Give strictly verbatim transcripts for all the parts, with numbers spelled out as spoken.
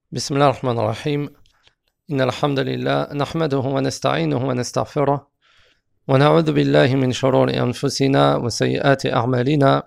بسم الله الرحمن الرحيم إن الحمد لله نحمده ونستعينه ونستغفره ونعوذ بالله من شرور أنفسنا وسيئات أعمالنا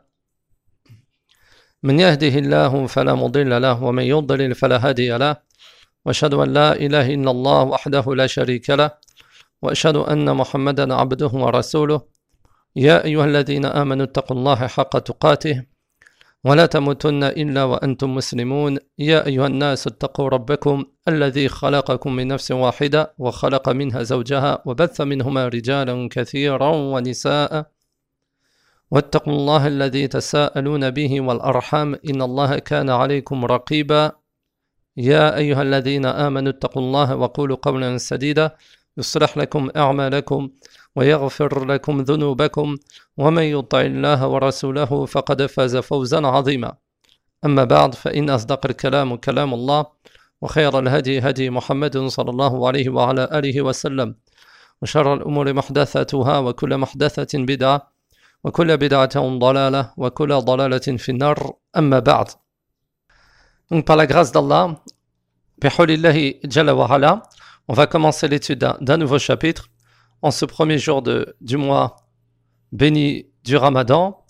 من يهده الله فلا مضل له ومن يضلل فلا هادي له وأشهد أن لا إله إلا الله وحده لا شريك له وأشهد أن محمدا عبده ورسوله يا أيها الذين آمنوا اتقوا الله حق تقاته ولا تموتن إلا وأنتم مسلمون يا أيها الناس اتقوا ربكم الذي خلقكم من نفس واحدة وخلق منها زوجها وبث منهما رجالا كثيرا ونساء واتقوا الله الذي تساءلون به والأرحام إن الله كان عليكم رقيبا يا أيها الذين آمنوا اتقوا الله وقولوا قولا سديدا يصلح لكم أعمالكم ويغفر لكم ذنوبكم ومن يطع الله ورسوله فقد فاز فوزا عظيما أما بعد فإن أصدق الكلام كلام الله وخير الهدي هدي محمد صلى الله عليه وعلى آله وسلم وشر الأمور محدثاتها وكل محدثة بدعة وكل بدعة ضلالة وكل ضلالة في النار أما بعد. Donc par la grâce d'Allah, bi'hawlillahi jalla wa ala, on va commencer l'étude d'un, d'un nouveau chapitre en ce premier jour de, du mois béni du Ramadan,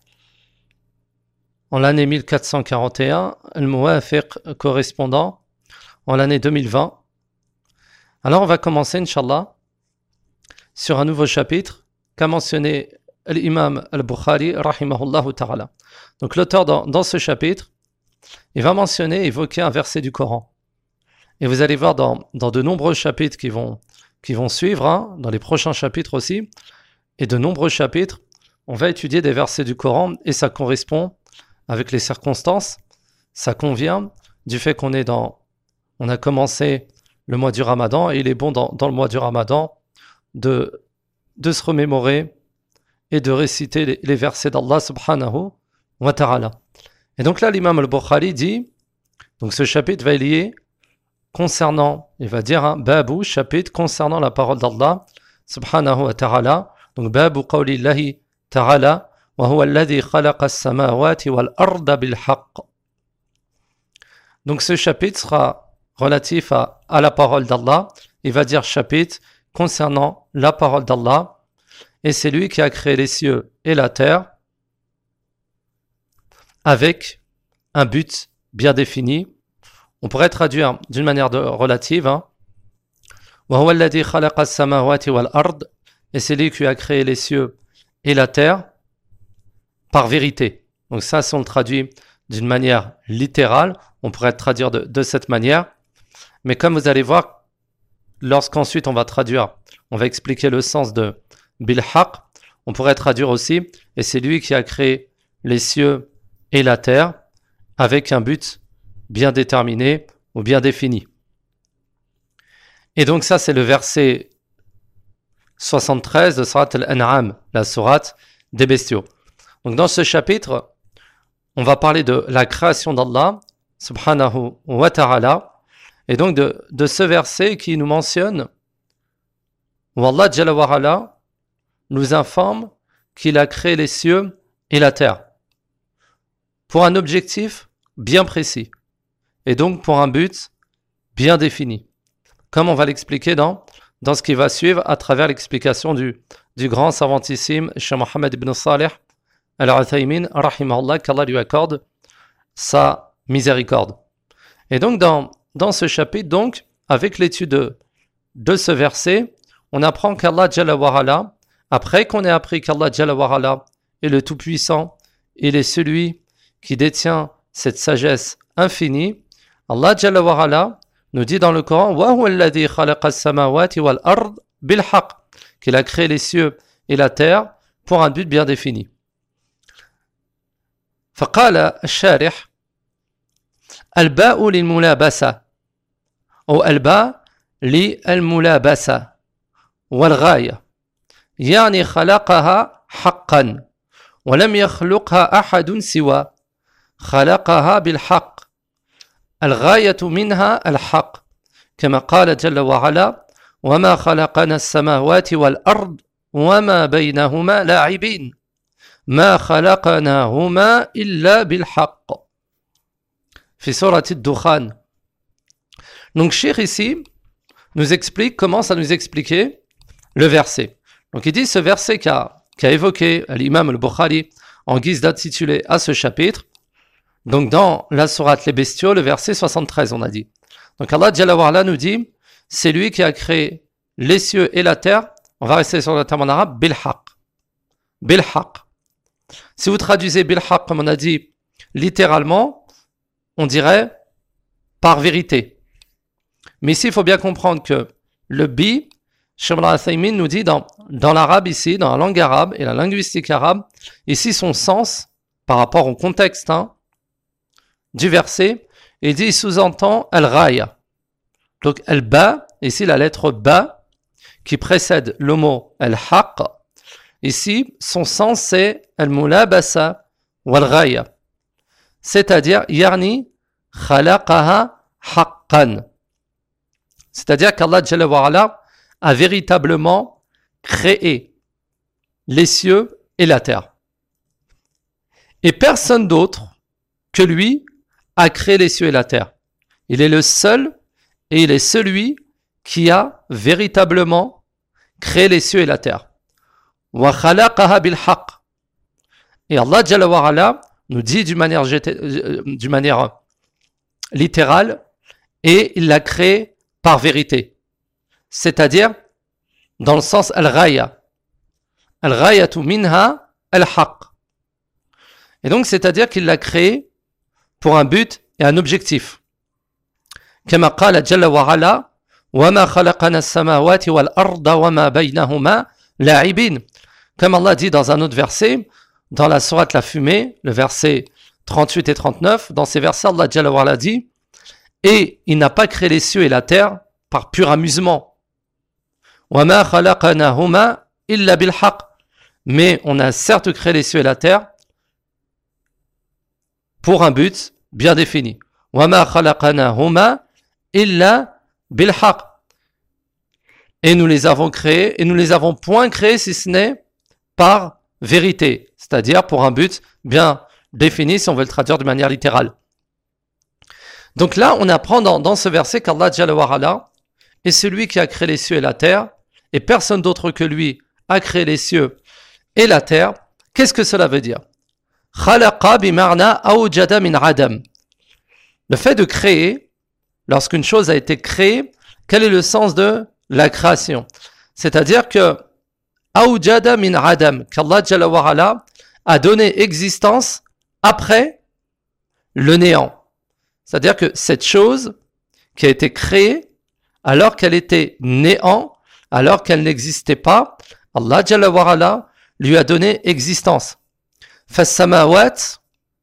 en l'année mille quatre cent quarante et un, al-Muwafiq correspondant en l'année deux mille vingt. Alors on va commencer, Inch'Allah, sur un nouveau chapitre qu'a mentionné l'imam al-Bukhari, rahimahullah ta'ala. Donc l'auteur dans, dans ce chapitre, il va mentionner, évoquer un verset du Coran. Et vous allez voir dans, dans de nombreux chapitres qui vont, qui vont suivre, hein, dans les prochains chapitres aussi, et de nombreux chapitres, on va étudier des versets du Coran et ça correspond avec les circonstances, ça convient du fait qu'on est dans, on a commencé le mois du Ramadan et il est bon dans, dans le mois du Ramadan de, de se remémorer et de réciter les, les versets d'Allah subhanahu wa ta'ala. Et donc là l'imam al-Bukhari dit, donc ce chapitre va être lié concernant, il va dire un babou, chapitre concernant la parole d'Allah subhanahu wa ta'ala. Donc babou qawlillahi ta'ala wa huwa alladhi khalaqa as-samawati wal arda bil haqq. Donc ce chapitre sera relatif à, à la parole d'Allah. Il va dire chapitre concernant la parole d'Allah. Et c'est lui qui a créé les cieux et la terre avec un but bien défini. On pourrait traduire d'une manière de, relative, hein. Et c'est lui qui a créé les cieux et la terre par vérité. Donc ça, si on le traduit d'une manière littérale, on pourrait traduire de, de cette manière. Mais comme vous allez voir, lorsqu'ensuite on va traduire, on va expliquer le sens de bil haqq, on pourrait traduire aussi, et c'est lui qui a créé les cieux et la terre avec un but bien déterminé ou bien défini. Et donc ça, c'est le verset soixante-treize de Surat al-An'am, la sourate des bestiaux. Donc dans ce chapitre, on va parler de la création d'Allah, subhanahu wa ta'ala, et donc de, de ce verset qui nous mentionne où Allah jalla wa ala nous informe qu'il a créé les cieux et la terre pour un objectif bien précis. Et donc pour un but bien défini. Comme on va l'expliquer dans, dans ce qui va suivre à travers l'explication du, du grand savantissime Cheikh Mohammed ibn Salih al-Uthaymin, rahimahullah, qu'Allah lui accorde sa miséricorde. Et donc dans, dans ce chapitre, donc, avec l'étude de, de ce verset, on apprend qu'Allah Jalla wa ala, après qu'on ait appris qu'Allah Jalla wa ala est le Tout-Puissant, il est celui qui détient cette sagesse infinie, Allah Jalla wa ala nous dit dans le Coran wa huwa alladhi khalaqa as-samawati wal ard bil haqq, qu'il a créé les cieux et la terre pour un but bien défini. فقال الشارح الباء للملابسة أو الباء للملابسة والغاية يعني خلقها حقا ولم يخلقها أحد سوى خلقها بالحق الغاية منها الحق كما قال جل وعلا وما خلقنا السماوات والأرض وما بينهما لاعبين ما خلقناهما إلا بالحق في سورة الدخان Donc, Cheikh ici nous explique comment ça nous expliquait le verset. Donc, il dit ce verset qu'a, qu'a évoqué l'imam al-Bukhari en guise d'intitulé à ce chapitre. Donc, dans la sourate Les Bestiaux, le verset soixante-treize, on a dit. Donc, Allah Jalla wa Ala nous dit, c'est lui qui a créé les cieux et la terre. On va rester sur le terme en arabe, bil-haq. Bil-haq. Si vous traduisez bil-haq, comme on a dit, littéralement, on dirait par vérité. Mais ici, il faut bien comprendre que le bi, Cheikh Ibn Uthaymin nous dit dans, dans l'arabe ici, dans la langue arabe et la linguistique arabe, ici son sens, par rapport au contexte hein, du verset, il dit, il sous-entend al-raya. Donc al-ba, ici la lettre ba, qui précède le mot al-haq, ici son sens c'est al-mulabasa wal-raya. C'est-à-dire, yarni khalaqaha haqqan. C'est-à-dire qu'Allah Jalla wa Ala a véritablement créé les cieux et la terre. Et personne d'autre que lui a créé les cieux et la terre. Il est le seul et il est celui qui a véritablement créé les cieux et la terre. Wa khalaqaha bil haqq. Et Allah Jalla wa Ala nous dit d'une manière, d'une manière littérale, et il l'a créé par vérité. C'est-à-dire, dans le sens al-raya. Al-rayatu minha al-haq. Et donc, c'est-à-dire qu'il l'a créé pour un but et un objectif. Kama qala jalla wa ala, wa ma khalaqana as-samawati wal arda wa ma baynahuma la'ibin. Comme Allah dit dans un autre verset, dans la sourate La Fumée, le verset trente-huit et trente-neuf, dans ces versets, Allah Jalla wa ala dit, et il n'a pas créé les cieux et la terre par pur amusement. Wa ma khalaqnahuma illa bil haqq. Mais on a certes créé les cieux et la terre pour un but bien défini. Wa ma khalaqnahuma illa bil haqq. Et nous les avons créés, et nous les avons point créés si ce n'est par vérité, c'est-à-dire pour un but bien défini, si on veut le traduire de manière littérale. Donc là, on apprend dans, dans ce verset qu'Allah Jalla wa Ala est celui qui a créé les cieux et la terre, et personne d'autre que lui a créé les cieux et la terre. Qu'est-ce que cela veut dire? Khalaqa bimarna awjada min adam. Le fait de créer, lorsqu'une chose a été créée, quel est le sens de la création? C'est-à-dire que awjada min adam, qu'Allah Jalla wa Ala a donné existence après le néant. C'est-à-dire que cette chose qui a été créée alors qu'elle était néant, alors qu'elle n'existait pas, Allah Jalla wa Ala lui a donné existence. فالسماوات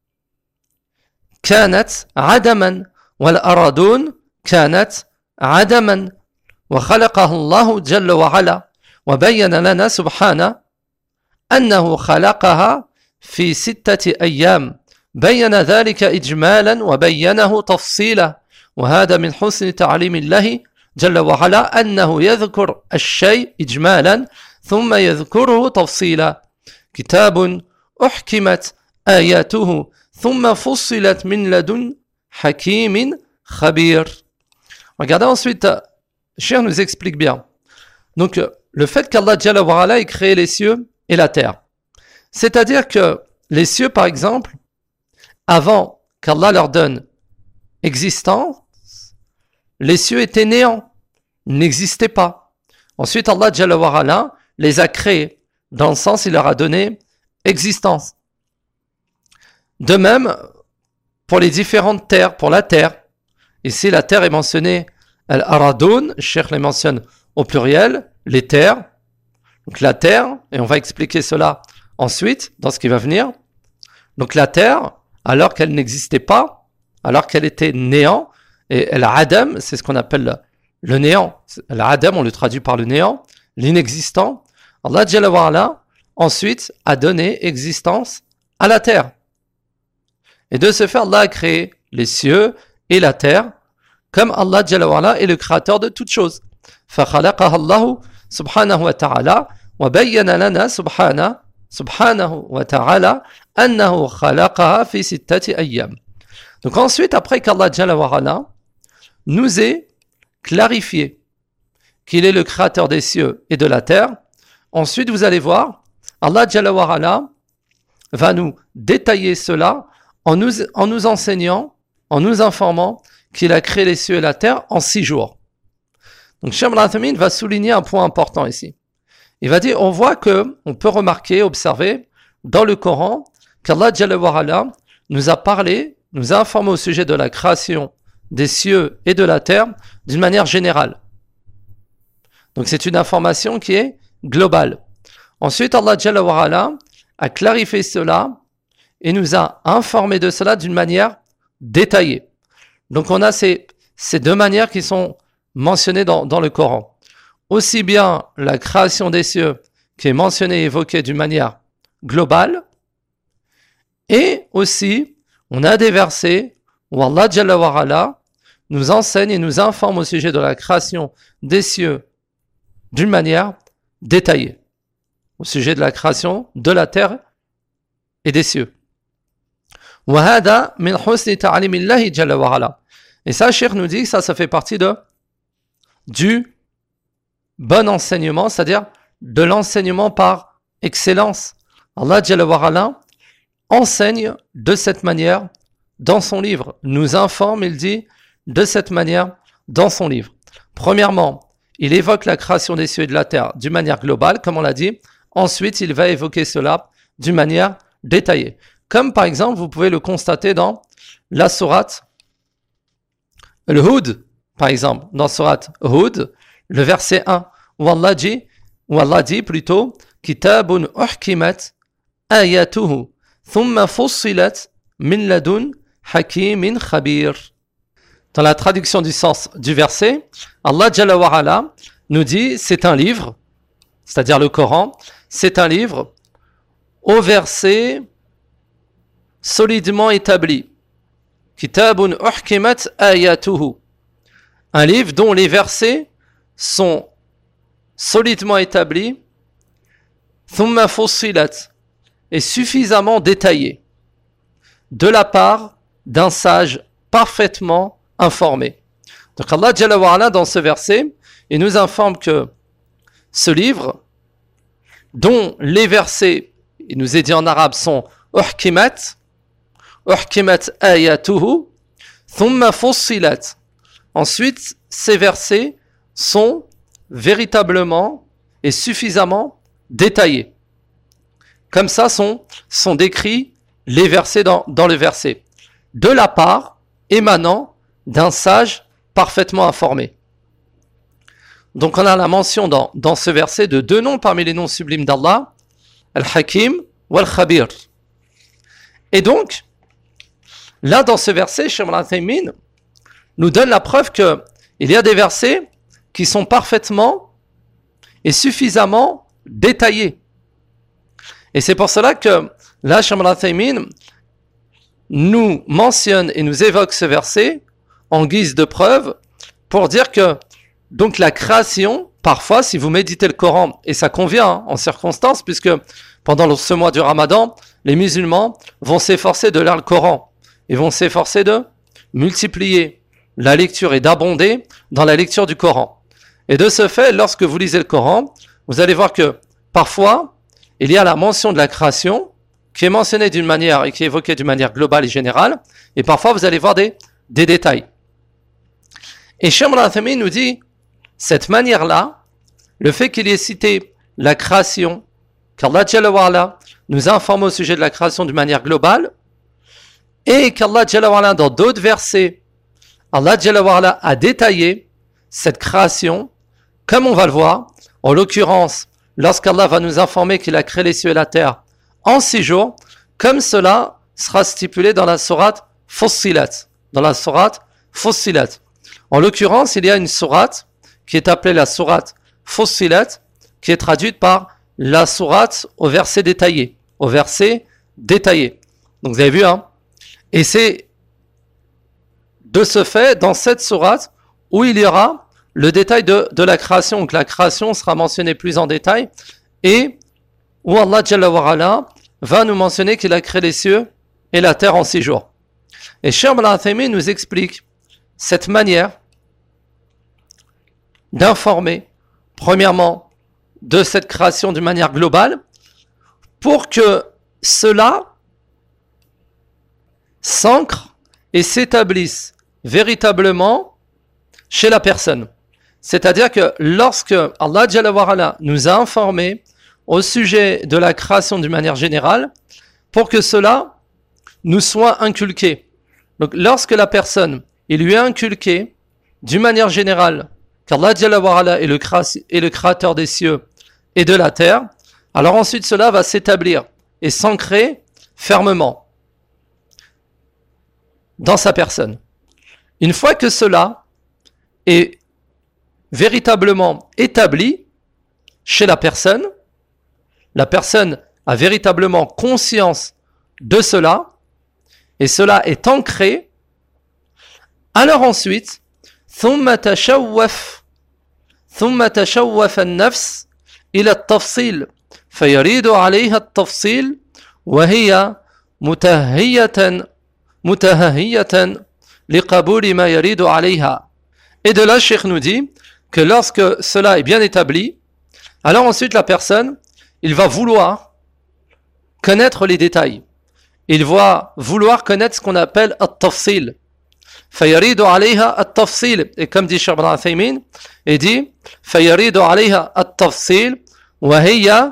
كانت عدما والأرضون كانت عدما وخلقه الله جل وعلا وبين لنا سبحانه أنه خلقها في ستة أيام بين ذلك إجمالا وبينه تفصيلا وهذا من حسن تعليم الله جل وعلا أنه يذكر الشيء إجمالا ثم يذكره تفصيلا كتاب أحكمت آياته ثم فصلت من لدن حكيم خبير. Regardez ensuite, Cheikh nous explique bien. Donc, le fait qu'Allah Jalla wa Ala ait créé les cieux et la terre. C'est-à-dire que les cieux, par exemple, avant qu'Allah leur donne existence, les cieux étaient néants, n'existaient pas. Ensuite, Allah Jalla wa Ala les a créés, dans le sens il leur a donné existence. De même, pour les différentes terres, pour la terre, ici la terre est mentionnée, al-aradoun, Cheikh les mentionne au pluriel, les terres, donc la terre, et on va expliquer cela ensuite, dans ce qui va venir. Donc la terre, alors qu'elle n'existait pas, alors qu'elle était néant, et al-adam, c'est ce qu'on appelle le néant. Al-adam, on le traduit par le néant, l'inexistant. Allah Jalla wa Ala, ensuite, a donné existence à la terre. Et de ce fait, Allah a créé les cieux et la terre, comme Allah Jalla wa Ala est le créateur de toutes choses. فَخَلَقَهَا اللَّهُ سُبْحَانَهُ وَتَعَالَى وَبَيَّنَ لَنَا سُبْحَانَهُ سُبْحَانَهُ وَتَعَالَى أَنَّهُ خَلَقَهَا فِي سِتَّةِ أَيَّامٍ. Donc ensuite, après qu'Allah Jalla wa Ala nous ait clarifier qu'il est le créateur des cieux et de la terre, ensuite vous allez voir, Allah Jalla wa Ala va nous détailler cela en nous, en nous enseignant, en nous informant qu'il a créé les cieux et la terre en six jours. Donc Cheikh Ibn Uthaymin va souligner un point important ici. Il va dire, on voit que, on peut remarquer, observer dans le Coran qu'Allah Jalla wa Ala nous a parlé, nous a informé au sujet de la création des cieux et de la terre d'une manière générale. Donc c'est une information qui est globale. Ensuite, Allah Jalla wa Ala a clarifié cela et nous a informé de cela d'une manière détaillée. Donc on a ces, ces deux manières qui sont mentionnées dans, dans le Coran. Aussi bien la création des cieux qui est mentionnée et évoquée d'une manière globale, et aussi on a des versets où Allah Jalla wa Ala nous enseigne et nous informe au sujet de la création des cieux d'une manière détaillée, au sujet de la création de la terre et des cieux. وَهَذَا مِنْ حُسْنِ تَعْلِمِ اللَّهِ جَلَّ وَعَلَى. Et ça, Cheikh nous dit que ça, ça fait partie de, du bon enseignement, c'est-à-dire de l'enseignement par excellence. Allah Jalla wa Ala enseigne de cette manière dans son livre, nous informe, il dit, de cette manière dans son livre. Premièrement, il évoque la création des cieux et de la terre d'une manière globale, comme on l'a dit. Ensuite, il va évoquer cela d'une manière détaillée. Comme par exemple, vous pouvez le constater dans la sourate Al-Hud, par exemple, dans sourate Hud, le verset un, où Allah dit, où Allah dit plutôt, Kitabun uhkimat ayatuhu, thumma fussilat min ladun hakimin khabir. Dans la traduction du sens du verset, Allah Jalla wa Ala nous dit, c'est un livre, c'est-à-dire le Coran, c'est un livre au verset solidement établi. Kitabun uhkimat ayatuhu. Un livre dont les versets sont solidement établis, thumma fussilat, et suffisamment détaillés, de la part d'un sage parfaitement informé. Donc Allah Jalla wa Ala, dans ce verset, il nous informe que ce livre, dont les versets, il nous est dit en arabe, sont uhkimat, uhkimat ayatuhu, thumma fussilat. Ensuite, ces versets sont véritablement et suffisamment détaillés. Comme ça sont, sont décrits les versets dans, dans le verset, de la part émanant d'un sage parfaitement informé. Donc on a la mention dans, dans ce verset de deux noms parmi les noms sublimes d'Allah, Al-Hakim ou Al-Khabir. Et donc, là dans ce verset, Cheikh Ibn Uthaymin nous donne la preuve qu'il y a des versets qui sont parfaitement et suffisamment détaillés. Et c'est pour cela que là, Cheikh Ibn Uthaymin nous mentionne et nous évoque ce verset en guise de preuve pour dire que donc la création, parfois, si vous méditez le Coran, et ça convient hein, en circonstance, puisque pendant ce mois du Ramadan, les musulmans vont s'efforcer de lire le Coran et vont s'efforcer de multiplier la lecture et d'abonder dans la lecture du Coran. Et de ce fait, lorsque vous lisez le Coran, vous allez voir que parfois, il y a la mention de la création qui est mentionnée d'une manière et qui est évoquée d'une manière globale et générale, et parfois vous allez voir des, des détails. Et Cheikh Ibn Uthaymin nous dit, cette manière-là, le fait qu'il y ait cité la création, qu'Allah Jalla wa Ala nous informe au sujet de la création d'une manière globale, et qu'Allah Jalla wa Ala dans d'autres versets, Allah Jalla wa Ala a détaillé cette création, comme on va le voir, en l'occurrence, lorsqu'Allah va nous informer qu'il a créé les cieux et la terre en six jours, comme cela sera stipulé dans la sourate Fussilat, dans la sourate Fussilat. En l'occurrence, il y a une sourate qui est appelée la sourate Fussilat, qui est traduite par la sourate au verset détaillé, au verset détaillé. Donc vous avez vu, hein? Et c'est de ce fait, dans cette sourate, où il y aura le détail de, de la création, donc la création sera mentionnée plus en détail, et où Allah Jalla wa Ala va nous mentionner qu'il a créé les cieux et la terre en six jours. Et Cheikh Ibn Uthaymin nous explique cette manière d'informer, premièrement, de cette création d'une manière globale, pour que cela s'ancre et s'établisse véritablement chez la personne. C'est-à-dire que lorsque Allah Jalla wa Ala nous a informés au sujet de la création d'une manière générale, pour que cela nous soit inculqué. Donc lorsque la personne, il lui a inculqué d'une manière générale qu'Allah Jalla wa Ala est le, créa- est le créateur des cieux et de la terre, alors ensuite cela va s'établir et s'ancrer fermement dans sa personne. Une fois que cela est véritablement établi chez la personne, la personne a véritablement conscience de cela, et cela est ancré, alors ensuite, ثم تشوف ثم تشوف النفس إلى التفصيل فيريد عليها التفصيل وهي متهية متهية لقبول ما يريد عليها. Et de là, le Cheikh nous dit que lorsque cela est bien établi, alors ensuite la personne, il va vouloir connaître les détails. Il va vouloir connaître ce qu'on appelle at-tafsil. فيريد عليها التفصيل. Et comme dit Cheikh Ibn Uthaymin, il dit فيريد عليها التفصيل وهي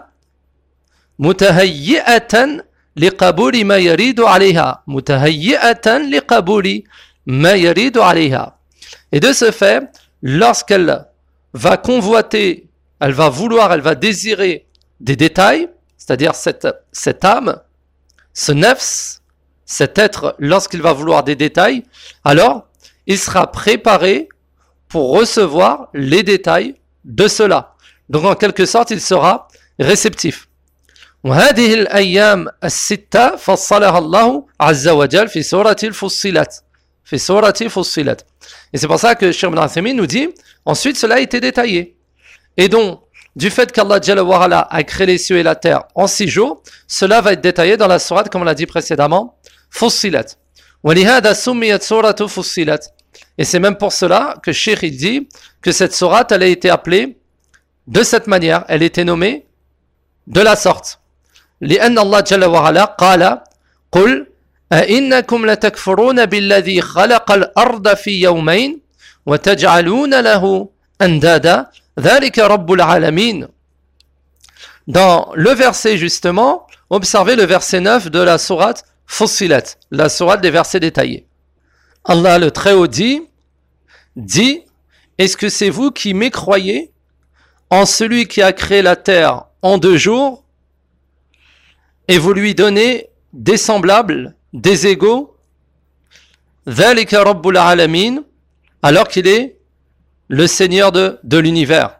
متهيئة لقبول ما يريد عليها. متهيئة لقبول ما يريد عليها. Et de ce fait, lorsqu'elle va convoiter, elle va vouloir, elle va désirer des détails, c'est-à-dire cette, cette âme, ce nefs, cet être, lorsqu'il va vouloir des détails, alors il sera préparé pour recevoir les détails de cela. Donc en quelque sorte, il sera réceptif. وهذه الأيام الستة فصلها الله عز وجل في سورة الفصلت في سورة فصلت. Et c'est pour ça que Cheikh Ibn Uthaymin nous dit, ensuite cela a été détaillé. Et donc, du fait qu'Allah Jalla wa Ala a créé les cieux et la terre en six jours, cela va être détaillé dans la sourate, comme on l'a dit précédemment, Fussilat. وَلِهَذَا سُمِّيَتْ سُورَةُ فُصِّلَتْ. Et c'est même pour cela que Cheikh il dit que cette sourate, elle a été appelée de cette manière, elle était nommée de la sorte. لأن الله جل وعلا قال قل أئنكم لتكفرون بالذي خلق الأرض في يومين وتجعلون له أندادا ذلك رب العالمين. Dans le verset justement, observez le verset neuf de la sourate Fussilat, la sourate des versets détaillés. Allah le Très-Haut dit, dit, est-ce que c'est vous qui mécroyez en celui qui a créé la terre en deux jours et vous lui donnez des semblables, des égaux, ذلك رب العالمين, alors qu'il est le Seigneur de, de l'univers.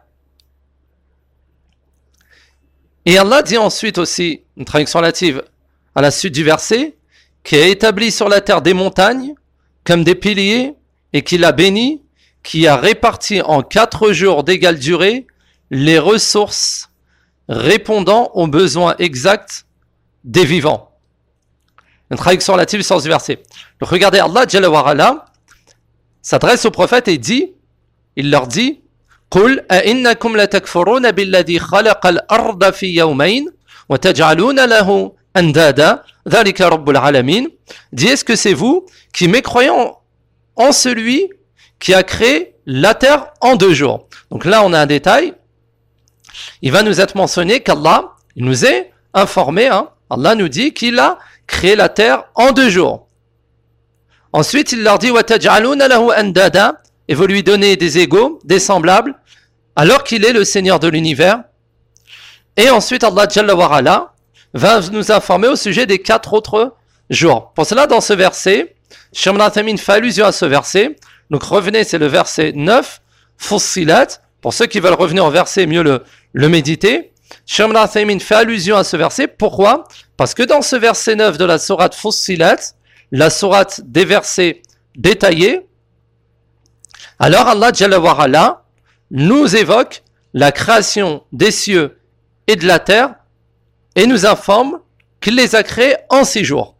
Et Allah dit ensuite aussi, une traduction relative à la suite du verset, qui a établi sur la terre des montagnes comme des piliers et qui l'a béni, qui a réparti en quatre jours d'égale durée les ressources répondant aux besoins exacts des vivants. Une traduction relative au sens du verset. Donc regardez, Allah Jalla wa Ala s'adresse au prophète et dit, il leur dit, قُلْ أَإِنَّكُمْ لَتَكْفُرُونَ بِالَّذِي خَلَقَ الْأَرْضَ فِي يَوْمَيْنِ وَتَجْعَلُونَ لَهُ أَنْدَادًا ذَلِكَ رَبُّ الْعَالَمِينَ. Dit, est-ce que c'est vous qui mécroyez en, en celui qui a créé la terre en deux jours? Donc là, on a un détail. Il va nous être mentionné qu'Allah, il nous est informé, hein, Allah nous dit qu'il a créé la terre en deux jours. Ensuite, il leur dit وَتَجْعَلُونَ لَهُ أَنْدَادًا, et vous lui donnez des égaux, des semblables, alors qu'il est le Seigneur de l'univers. Et ensuite, Allah Jalla wa Ala va nous informer au sujet des quatre autres jours. Pour cela, dans ce verset, Cheikh Ibn Uthaymin fait allusion à ce verset. Donc revenez, c'est le verset neuf, Fussilat. Pour ceux qui veulent revenir au verset, mieux le, le méditer. Cheikh Ibn Uthaymin fait allusion à ce verset. Pourquoi? Parce que dans ce verset neuf de la sourate Fussilat, la sourate des versets détaillés, alors Allah Jalla wa Ala nous évoque la création des cieux et de la terre et nous informe qu'il les a créés en six jours.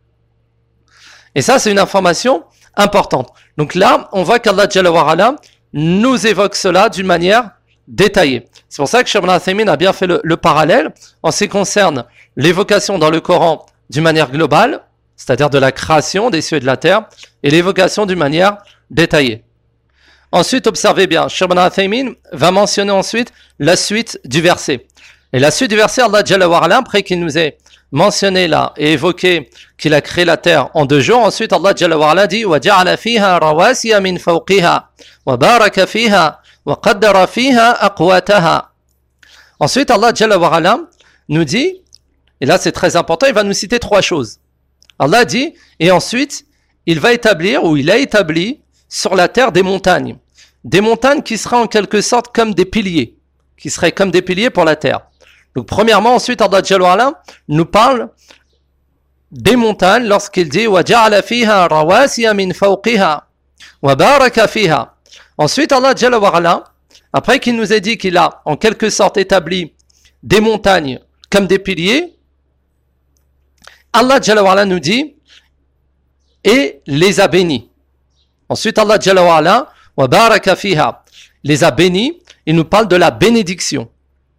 Et ça, c'est une information importante. Donc là, on voit qu'Allah Jalla wa Ala nous évoque cela d'une manière détaillée. C'est pour ça que Cheikh Ibn Uthaymin a bien fait le, le parallèle en ce qui concerne l'évocation dans le Coran d'une manière globale, c'est-à-dire de la création des cieux et de la terre, et l'évocation d'une manière détaillée. Ensuite, observez bien, Cheikh Ibn Uthaymin va mentionner ensuite la suite du verset. Et la suite du verset, Allah Jalla wa Ala, après qu'il nous ait mentionné là et évoqué qu'il a créé la terre en deux jours, ensuite Allah Jalla wa Ala dit وَجَعَلَ فِيهَا رَوَاسِيَ مِنْ فَوْقِهَا وَبَارَكَ فِيهَا وَقَدَّرَ فِيهَا أَقْوَاتَهَا. Ensuite, Allah Jalla wa Ala nous dit, et là c'est très important, il va nous citer trois choses. Allah dit, et ensuite, il va établir, ou il a établi sur la terre des montagnes. Des montagnes qui seraient en quelque sorte comme des piliers, qui seraient comme des piliers pour la terre. Donc premièrement, ensuite, Allah Jalla wa Ala nous parle des montagnes lorsqu'il dit وَجَعَلَ فِيهَا رَوَاسِيَ مِنْ فَوْقِهَا وَبَارَكَ فِيهَا. Ensuite, Allah Jalla wa Ala, après qu'il nous ait dit qu'il a en quelque sorte établi des montagnes comme des piliers, Allah Jalla wa Ala nous dit et les a bénis. Ensuite, Allah Jalla wa Ala wa baraka fiha les a bénis. Il nous parle de la bénédiction.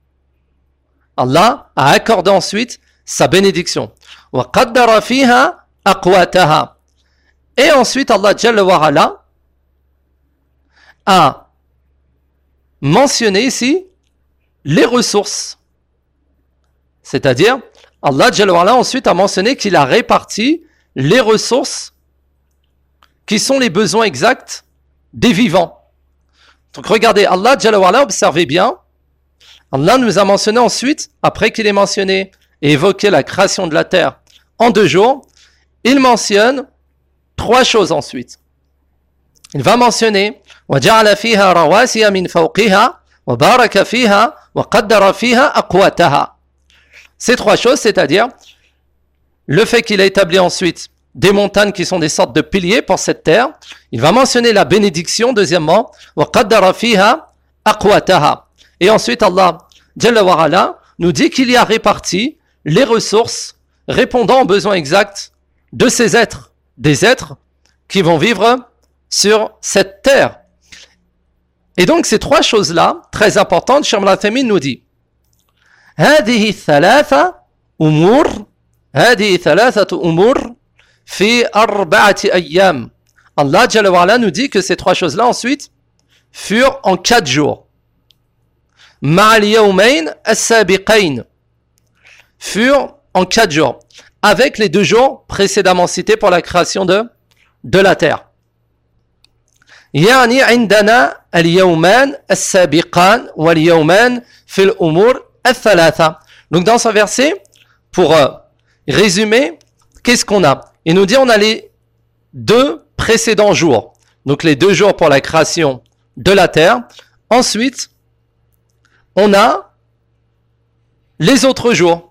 Allah a accordé ensuite sa bénédiction. Wa qaddara fiha aqwataha. Et ensuite, Allah Jalla wa Ala a mentionné ici les ressources. C'est-à-dire, Allah Jalla wa Ala ensuite a mentionné qu'il a réparti les ressources qui sont les besoins exacts des vivants. Donc regardez, Allah Jalla wa Ala, observez bien, Allah nous a mentionné ensuite, après qu'il ait mentionné et évoqué la création de la terre en deux jours, il mentionne trois choses ensuite. Il va mentionner وَجَعَلَ فِيهَا رَوَاسِيَ مِنْ فَوْقِهَا وَبَارَكَ فِيهَا وَقَدَّرَ فِيهَا أَقْوَاتَهَا. Ces trois choses, c'est-à-dire le fait qu'il a établi ensuite des montagnes qui sont des sortes de piliers pour cette terre. Il va mentionner la bénédiction, deuxièmement, وَقَدَّرَ فِيهَا أَقْوَاتَهَا. Et ensuite, Allah Jalla wa Ala nous dit qu'il y a réparti les ressources répondant aux besoins exacts de ces êtres, des êtres qui vont vivre sur cette terre. Et donc, ces trois choses-là, très importantes, Cheikh Ibn Uthaymin nous dit هذه الثلاثة أمور هذه ثلاثة أمور في أربعة أيام. Allah Jalla wa Ala nous dit que ces trois choses-là ensuite furent en quatre jours. مع اليومين السابقين furent en quatre jours, avec les deux jours précédemment cités pour la création de, de la terre. يعني عندنا اليومان السابقان واليومان في الأمور الثلاثة. Donc dans ce verset, pour euh, résumer, qu'est-ce qu'on a? Il nous dit on a les deux précédents jours, donc les deux jours pour la création de la terre. Ensuite, on a les autres jours.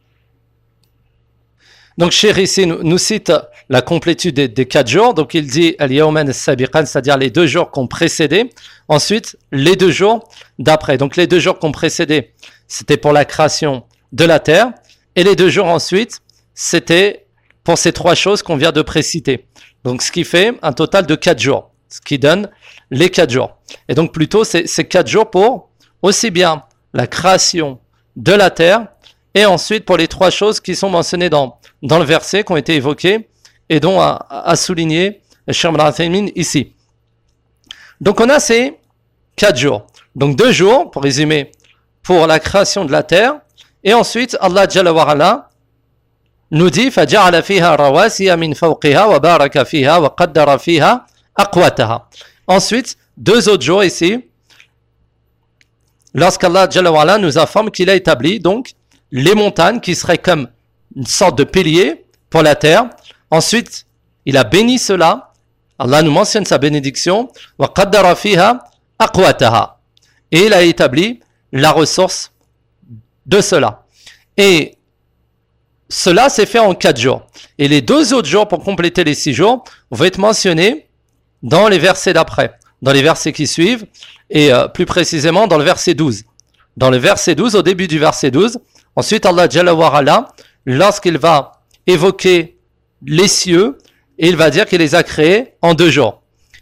Donc, Cheikh ici nous, nous cite la complétude des, des quatre jours. Donc, il dit al-yawman as-sabiqan, c'est-à-dire les deux jours qu'on précédé. Ensuite, les deux jours d'après. Donc, les deux jours qu'on précédé, c'était pour la création de la terre. Et les deux jours ensuite, c'était pour ces trois choses qu'on vient de préciter. Donc, ce qui fait un total de quatre jours. Ce qui donne les quatre jours. Et donc, plutôt, c'est, c'est quatre jours pour aussi bien la création de la terre et ensuite pour les trois choses qui sont mentionnées dans, dans le verset, qui ont été évoquées et dont a, a souligné Cheikh Ibn Uthaymin ici. Donc on a ces quatre jours. Donc deux jours, pour résumer, pour la création de la terre, et ensuite Allah Jalla wa Ala nous dit فَجَعَلَ فِيهَا رَوَاسِيَ مِنْ فَوْقِهَا وَبَارَكَ فِيهَا وَقَدَّرَ فِيهَا أَقْوَاتَهَا. Ensuite, deux autres jours ici, lorsqu'Allah Jalla wa Ala nous informe qu'il a établi donc les montagnes qui seraient comme une sorte de pilier pour la terre. Ensuite, il a béni cela. Allah nous mentionne sa bénédiction. وَقَدَّرَ فِيهَا أَقْوَاتَهَا. Et il a établi la ressource de cela. Et cela s'est fait en quatre jours. Et les deux autres jours pour compléter les six jours vont être mentionnés dans les versets d'après, dans les versets qui suivent. Et euh, plus précisément dans le verset douze. Dans le verset douze, au début du verset douze, ensuite Allah Jalla wa Ala, lorsqu'il va évoquer les cieux, et il va dire qu'il les a créés en deux jours.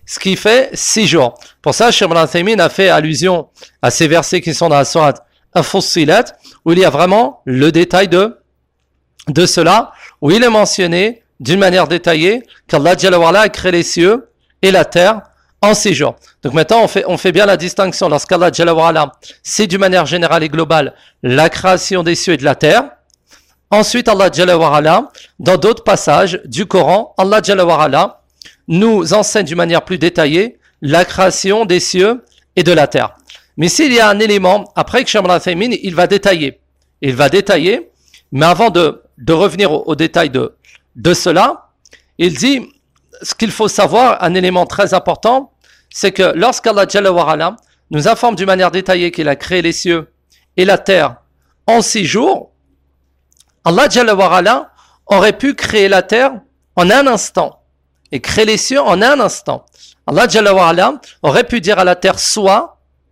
ce qui fait six jours. Pour ça, Cheikh Ibn Uthaymin a fait allusion à ces versets qui sont dans la sourate Fussilat, où il y a vraiment le détail de, de cela, où il est mentionné d'une manière détaillée qu'Allah Jalla wa Ala a créé les cieux et la terre en six jours. Donc maintenant, on fait, on fait bien la distinction. Lorsqu'Allah Jalla wa Ala, c'est d'une manière générale et globale la création des cieux et de la terre. Ensuite, Allah Jalla wa Ala, dans d'autres passages du Coran, Allah Jalla wa Ala nous enseigne d'une manière plus détaillée la création des cieux et de la terre. Mais s'il y a un élément, après que Cheikh Ibn Uthaymin, il va détailler. Il va détailler, mais avant de, de revenir au, au détail de, de cela, il dit, ce qu'il faut savoir, un élément très important, c'est que lorsqu'Allah Jalla wa Ala nous informe d'une manière détaillée qu'il a créé les cieux et la terre en six jours, Allah Jalla wa Ala aurait pu créer la terre en un instant et créer les cieux en un instant. Allah Jalla wa Ala aurait pu dire à la terre sois,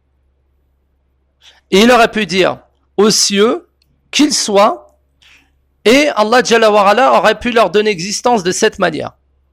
et il aurait pu dire aux cieux qu'ils soient, et Allah Jalla wa Ala aurait pu leur donner existence de cette manière.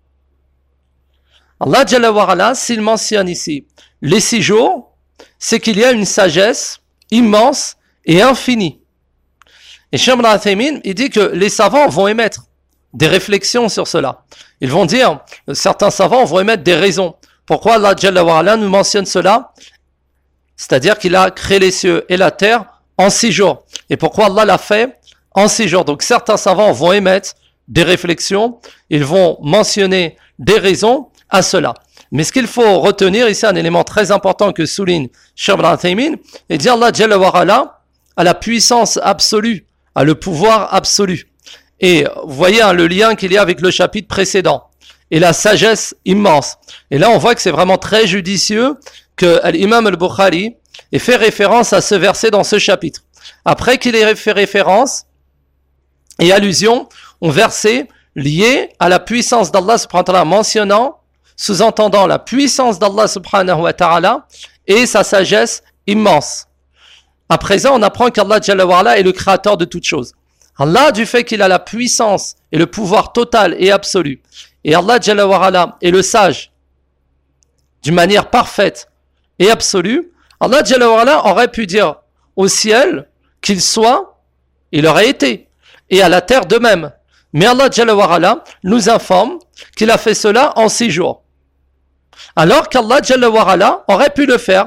Allah Jalla wa Ala, s'il mentionne ici les six jours, c'est qu'il y a une sagesse immense et infinie. Et Cheikh Ibn Uthaymin, il dit que les savants vont émettre des réflexions sur cela. Ils vont dire, certains savants vont émettre des raisons. Pourquoi Allah Jalla wa Ala nous mentionne cela? C'est-à-dire qu'il a créé les cieux et la terre en six jours. Et pourquoi Allah l'a fait en six jours? Donc certains savants vont émettre des réflexions, ils vont mentionner des raisons à cela. Mais ce qu'il faut retenir ici, un élément très important que souligne Cheikh Ibn Uthaymin, et dire Allah Jalla wa Ala a la puissance absolue, a le pouvoir absolu. Et vous voyez hein, le lien qu'il y a avec le chapitre précédent et la sagesse immense. Et là, on voit que c'est vraiment très judicieux que l'imam al-Bukhari ait fait référence à ce verset dans ce chapitre. Après qu'il ait fait référence et allusion au verset lié à la puissance d'Allah subhanahu wa ta'ala, mentionnant, sous-entendant la puissance d'Allah subhanahu wa ta'ala et sa sagesse immense. À présent, on apprend qu'Allah Jalla wa Ala est le créateur de toutes choses. Allah, du fait qu'il a la puissance et le pouvoir total et absolu, et Allah Jalla wa Ala est le sage d'une manière parfaite et absolue, Allah Jalla wa Ala aurait pu dire au ciel qu'il soit, il aurait été, et à la terre de même. Mais Allah Jalla wa Ala nous informe qu'il a fait cela en six jours. Alors qu'Allah Jalla wa Ala aurait pu le faire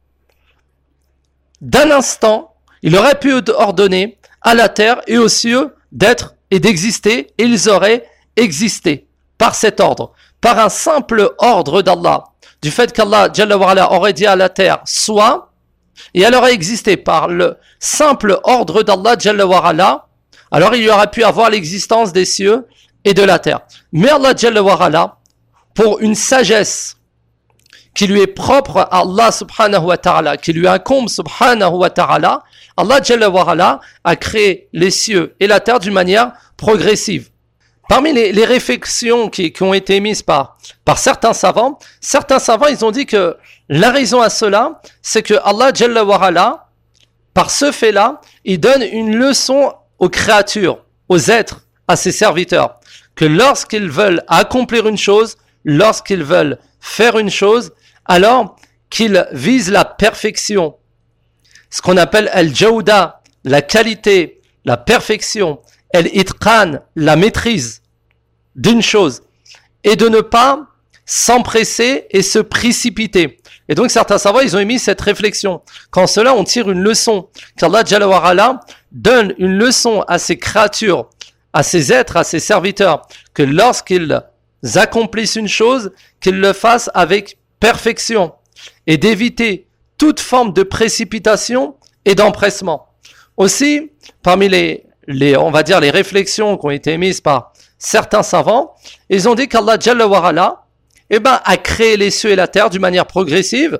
d'un instant, il aurait pu ordonner à la terre et aux cieux d'être et d'exister, et ils auraient existé par cet ordre, par un simple ordre d'Allah. Du fait qu'Allah Jalla wa Ala aurait dit à la terre soit, et elle aurait existé par le simple ordre d'Allah Jalla wa Ala, alors il y aurait pu avoir l'existence des cieux et de la terre. Mais Allah Jalla wa Ala, pour une sagesse qui lui est propre à Allah subhanahu wa ta'ala, qui lui incombe subhanahu wa ta'ala, Allah Jalla wa Ala a créé les cieux et la terre d'une manière progressive. Parmi les, les réflexions qui, qui ont été émises par, par certains savants, certains savants, ils ont dit que la raison à cela, c'est que Allah Jalla wa Ala, par ce fait-là, il donne une leçon aux créatures, aux êtres, à ses serviteurs, que lorsqu'ils veulent accomplir une chose, lorsqu'ils veulent faire une chose, alors qu'ils visent la perfection, ce qu'on appelle al-jawda, la qualité, la perfection, al-itqan, la maîtrise d'une chose, et de ne pas s'empresser et se précipiter. Et donc certains savants, ils ont émis cette réflexion. Qu'en cela, on tire une leçon, qu'Allah Jalla wa Ala donne une leçon à ses créatures, à ses êtres, à ses serviteurs, que lorsqu'ils accomplissent une chose, qu'ils le fassent avec perfection, et d'éviter toute forme de précipitation et d'empressement. Aussi, parmi les, les, on va dire, les réflexions qui ont été émises par certains savants, ils ont dit qu'Allah Jalla wa Ala, eh ben, a créé les cieux et la terre d'une manière progressive,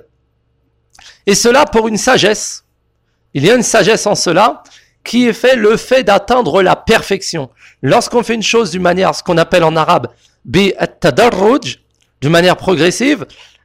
et cela pour une sagesse. Il y a une sagesse en cela, qui est fait le fait d'atteindre la perfection. Lorsqu'on fait une chose d'une manière, ce qu'on appelle en arabe, bi at-tadarruj, d'une manière progressive,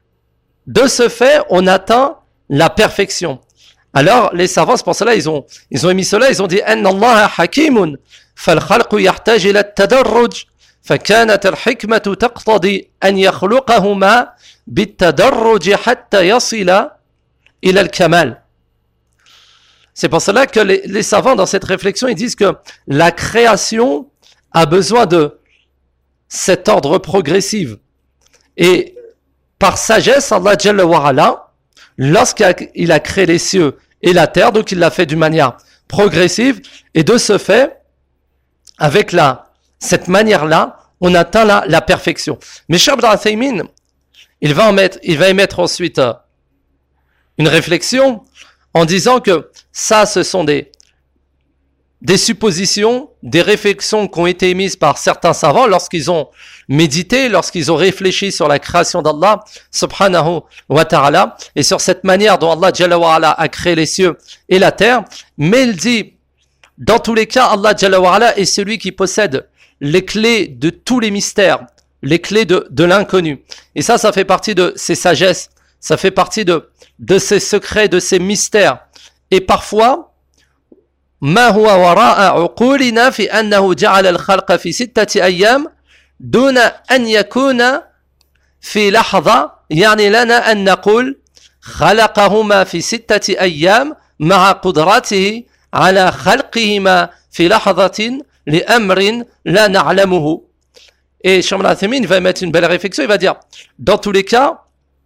de ce fait, on atteint la perfection. Alors, les savants, c'est pour cela, ils ont, ils ont émis cela, ils ont dit, Anna Allah hakimun, fal khalqu yahtaj ila at-tadarruj, فكانت الحكمة تقتضي أن يخلقهما بالتدرج حتى يصل إلى الكمال. C'est pour cela que les, les savants dans cette réflexion ils disent que la création a besoin de cet ordre progressif. Et par sagesse, Allah Jalla wa Ala, lorsqu'il a créé les cieux et la terre, donc il l'a fait d'une manière progressive, et de ce fait, avec la, cette manière-là, on atteint la, la perfection. Mais Cheikh Ibn Uthaymin, il va en mettre, il va émettre ensuite euh, une réflexion en disant que ça, ce sont des, des suppositions, des réflexions qui ont été émises par certains savants lorsqu'ils ont médité, lorsqu'ils ont réfléchi sur la création d'Allah subhanahu wa ta'ala et sur cette manière dont Allah Jalla wa Ala a créé les cieux et la terre. Mais il dit, dans tous les cas, Allah Jalla wa Ala est celui qui possède les clés de tous les mystères, les clés de, de l'inconnu. Et ça, ça fait partie de ses sagesses, ça fait partie de, de ses secrets, de ses mystères. Et parfois, ما هو وراء عقولنا في أنه جعل الخلق في ستة أيام دون أن يكون في لحظة يعني لنا أن نقول خلقهما في ستة أيام مع قدرته على خلقهما في لحظة لأمر لا نعلمه. Et Cheikh Ibn Uthaymin va mettre une belle réflexion, il va dire, dans tous les cas,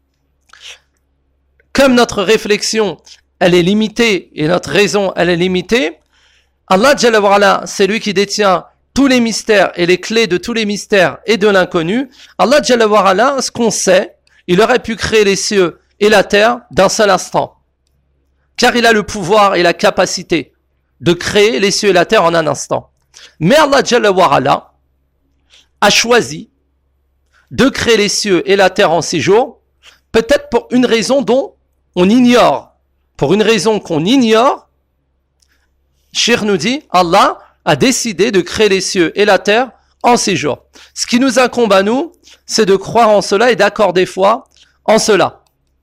comme notre réflexion, elle est limitée, et notre raison, elle est limitée, Allah Jalla wa Ala, c'est lui qui détient tous les mystères et les clés de tous les mystères et de l'inconnu. Allah Jalla wa Ala, ce qu'on sait, il aurait pu créer les cieux et la terre d'un seul instant. Car il a le pouvoir et la capacité de créer les cieux et la terre en un instant. Mais Allah Jalla wa Ala a choisi de créer les cieux et la terre en six jours, peut-être pour une raison dont on ignore. Pour une raison qu'on ignore, Cheikh nous dit, Allah a décidé de créer les cieux et la terre en six jours. Ce qui nous incombe à nous, c'est de croire en cela et d'accorder foi en cela.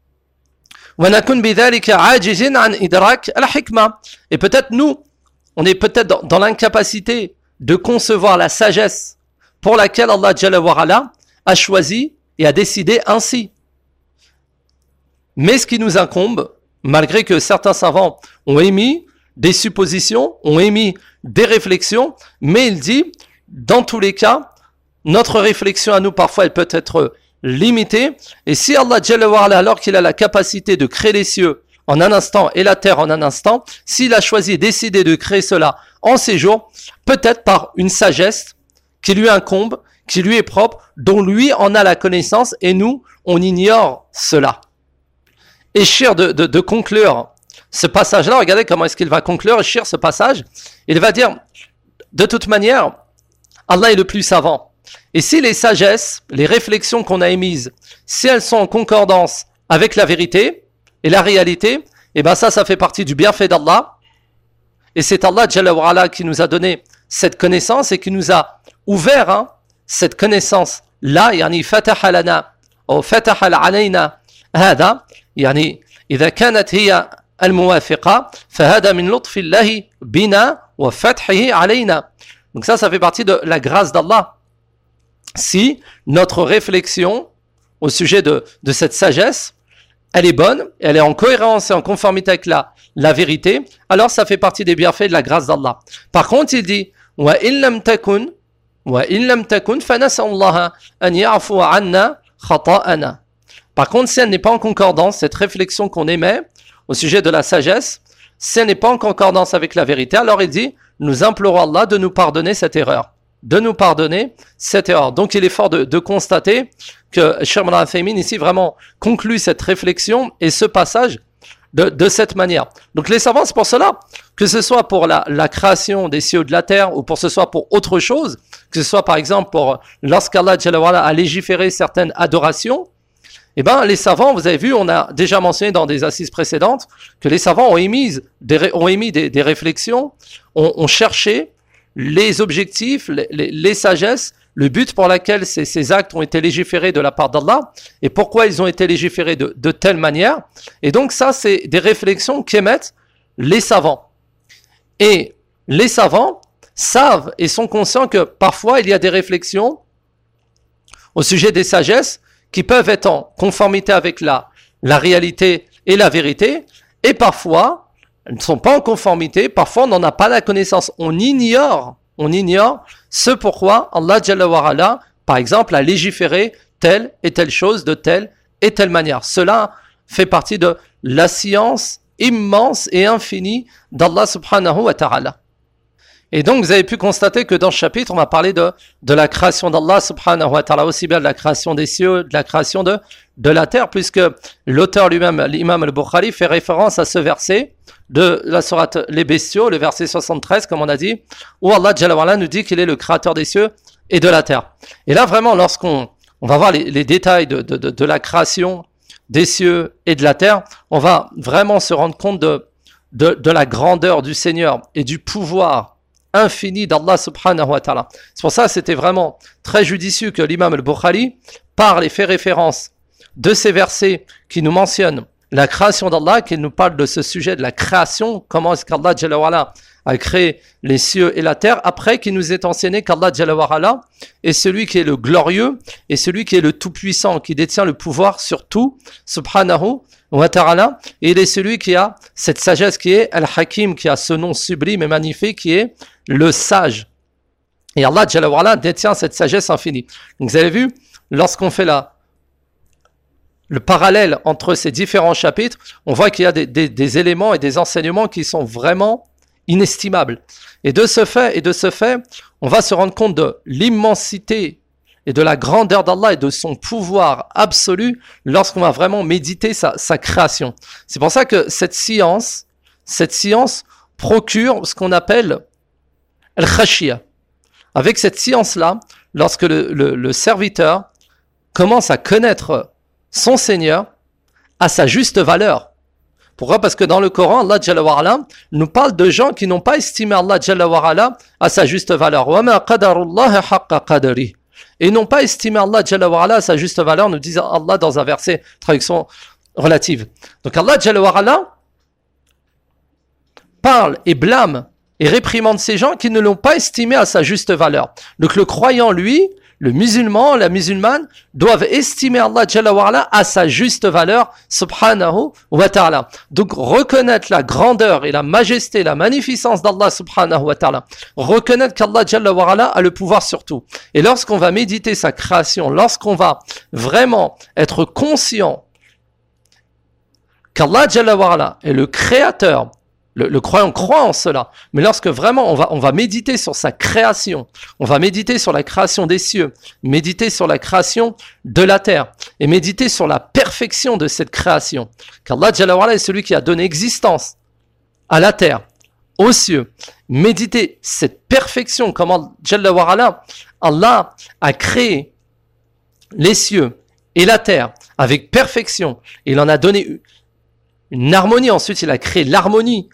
Et peut-être nous, on est peut-être dans, dans l'incapacité de concevoir la sagesse pour laquelle Allah Jalla wa Ala a choisi et a décidé ainsi. Mais ce qui nous incombe, malgré que certains savants ont émis des suppositions, ont émis des réflexions, mais il dit, dans tous les cas, notre réflexion à nous, parfois, elle peut être limitée. Et si Allah Jalla wa Ala, alors qu'il a la capacité de créer les cieux en un instant et la terre en un instant, s'il a choisi et décidé de créer cela en ces jours, peut-être par une sagesse qui lui incombe, qui lui est propre, dont lui en a la connaissance et nous, on ignore cela. Et Cheikh de, de, de conclure ce passage-là, regardez comment est-ce qu'il va conclure Cheikh ce passage. Il va dire, de toute manière, Allah est le plus savant. Et si les sagesses, les réflexions qu'on a émises, si elles sont en concordance avec la vérité et la réalité, et ben ça, ça fait partie du bienfait d'Allah. Et c'est Allah Jalla wa Ala qui nous a donné cette connaissance et qui nous a ouvert hein, cette connaissance-là. Yani fataha lana, ou fataha alayna hada. يعني إذا كانت هي الموافقة فهذا من لطف الله بنا وفتحه علينا. Donc ça, ça fait partie de la grâce d'Allah. Si notre réflexion au sujet de, de cette sagesse, elle est bonne, elle est en cohérence et en conformité avec la, la vérité, alors ça fait partie des bienfaits de la grâce d'Allah. Par contre, il dit wa in lam takun wa in lam takun fa nas'allaha an ya'fu 'anna khata'ana. Par contre, si elle n'est pas en concordance, cette réflexion qu'on émet au sujet de la sagesse, si elle n'est pas en concordance avec la vérité, alors il dit, nous implorons Allah de nous pardonner cette erreur. De nous pardonner cette erreur. Donc il est fort de, de constater que Cheikh Ibn Uthaymin ici vraiment conclut cette réflexion et ce passage de, de cette manière. Donc les savants, c'est pour cela, que ce soit pour la, la création des cieux et de la terre ou pour ce soit pour autre chose, que ce soit par exemple pour lorsqu'Allah Jalla wa Ala a légiféré certaines adorations, eh bien, les savants, vous avez vu, on a déjà mentionné dans des assises précédentes que les savants ont émis des, ont émis des, des réflexions, ont, ont cherché les objectifs, les, les, les sagesses, le but pour lequel ces, ces actes ont été légiférés de la part d'Allah et pourquoi ils ont été légiférés de, de telle manière. Et donc ça, c'est des réflexions qu'émettent les savants. Et les savants savent et sont conscients que parfois il y a des réflexions au sujet des sagesses qui peuvent être en conformité avec la, la réalité et la vérité, et parfois, elles ne sont pas en conformité, parfois on n'en a pas la connaissance, on ignore, on ignore ce pourquoi Allah Jalla wa Ala, par exemple, a légiféré telle et telle chose de telle et telle manière. Cela fait partie de la science immense et infinie d'Allah subhanahu wa ta'ala. Et donc, vous avez pu constater que dans ce chapitre, on va parler de, de la création d'Allah subhanahu wa ta'ala, aussi bien de la création des cieux, de la création de, de la terre, puisque l'auteur lui-même, l'imam al-Bukhari, fait référence à ce verset de la sourate Les Bestiaux, le verset soixante-treize, comme on a dit, où Allah Jalla wa Ala nous dit qu'il est le créateur des cieux et de la terre. Et là, vraiment, lorsqu'on on va voir les, les détails de, de, de, de la création des cieux et de la terre, on va vraiment se rendre compte de, de, de la grandeur du Seigneur et du pouvoir infini d'Allah subhanahu wa ta'ala. C'est pour ça que c'était vraiment très judicieux que l'imam al-Bukhari parle et fait référence de ces versets qui nous mentionnent la création d'Allah, qu'il nous parle de ce sujet de la création, comment est-ce qu'Allah Jalla wa Ala a créé les cieux et la terre, après qu'il nous ait enseigné qu'Allah Jalla wa Ala est celui qui est le glorieux et celui qui est le tout-puissant, qui détient le pouvoir sur tout, subhanahu wa ta'ala, et il est celui qui a cette sagesse qui est Al-Hakim, qui a ce nom sublime et magnifique qui est le sage. Et Allah Jalla wa Ala détient cette sagesse infinie. Donc vous avez vu, lorsqu'on fait la le parallèle entre ces différents chapitres, on voit qu'il y a des, des, des éléments et des enseignements qui sont vraiment inestimables. Et de ce fait, et de ce fait, on va se rendre compte de l'immensité et de la grandeur d'Allah et de son pouvoir absolu lorsqu'on va vraiment méditer sa, sa création. C'est pour ça que cette science, cette science procure ce qu'on appelle al-khashiyah. Avec cette science-là, lorsque le, le, le serviteur commence à connaître son Seigneur à sa juste valeur. Pourquoi? Parce que dans le Coran, Allah Jalla wa Ala nous parle de gens qui n'ont pas estimé Allah Jalla wa Ala à sa juste valeur. Wa ma qadarullaha haqqa qadari. Et n'ont pas estimé Allah Jalla wa Ala à sa juste valeur, nous dit Allah dans un verset, traduction relative. Donc Allah Jalla wa Ala parle et blâme et réprimande ces gens qui ne l'ont pas estimé à sa juste valeur. Donc le croyant, lui, le musulman, la musulmane, doivent estimer Allah Jalla wa Ala à sa juste valeur, subhanahu wa ta'ala. Donc, reconnaître la grandeur et la majesté, la magnificence d'Allah subhanahu wa ta'ala. Reconnaître qu'Allah Jalla wa Ala a le pouvoir sur tout. Et lorsqu'on va méditer sa création, lorsqu'on va vraiment être conscient qu'Allah Jalla wa Ala est le créateur, Le, le croyant croit en cela, mais lorsque vraiment on va, on va méditer sur sa création, on va méditer sur la création des cieux, méditer sur la création de la terre, et méditer sur la perfection de cette création, qu'Allah Jalla wa Ala est celui qui a donné existence à la terre, aux cieux, méditer cette perfection, comment Jalla wa Ala, Allah a créé les cieux et la terre avec perfection, il en a donné une harmonie, ensuite il a créé l'harmonie.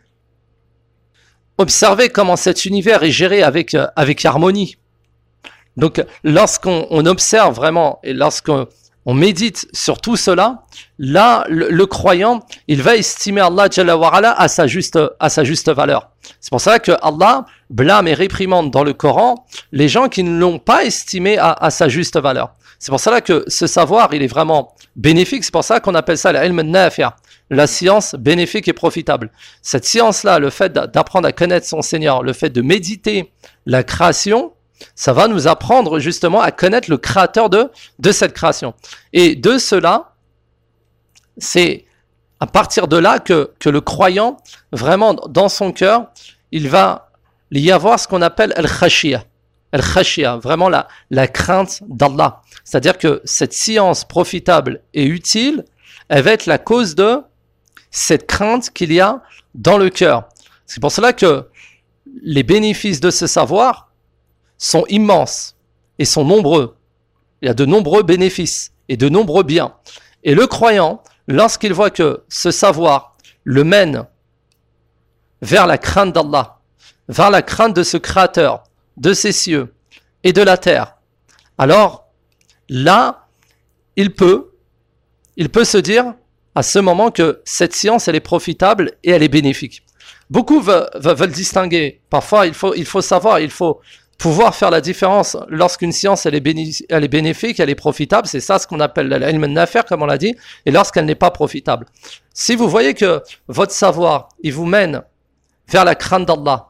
Observez comment cet univers est géré avec, euh, avec harmonie. Donc, lorsqu'on on observe vraiment et lorsqu'on on médite sur tout cela, là, le, le croyant, il va estimer Allah Jalla wa Ala à sa juste, à sa juste valeur. C'est pour ça que Allah blâme et réprimande dans le Coran les gens qui ne l'ont pas estimé à, à sa juste valeur. C'est pour cela que ce savoir, il est vraiment bénéfique. C'est pour ça qu'on appelle ça l'ilm nafi', la science bénéfique et profitable. Cette science-là, le fait d'apprendre à connaître son Seigneur, le fait de méditer la création, ça va nous apprendre justement à connaître le créateur de, de cette création. Et de cela, c'est à partir de là que, que le croyant, vraiment dans son cœur, il va y avoir ce qu'on appelle al-khashiyah. Al-khashiyah, vraiment la, la crainte d'Allah. C'est-à-dire que cette science profitable et utile, elle va être la cause de cette crainte qu'il y a dans le cœur. C'est pour cela que les bénéfices de ce savoir sont immenses et sont nombreux. Il y a de nombreux bénéfices et de nombreux biens. Et le croyant, lorsqu'il voit que ce savoir le mène vers la crainte d'Allah, vers la crainte de ce créateur, de ces cieux et de la terre, alors là, il peut, il peut se dire à ce moment que cette science, elle est profitable et elle est bénéfique. Beaucoup veulent, veulent distinguer. Parfois, il faut, il faut savoir, il faut pouvoir faire la différence lorsqu'une science elle est, béni- elle est bénéfique, elle est profitable, c'est ça ce qu'on appelle l'ilm an-nafi', comme on l'a dit, et lorsqu'elle n'est pas profitable. Si vous voyez que votre savoir, il vous mène vers la crainte d'Allah,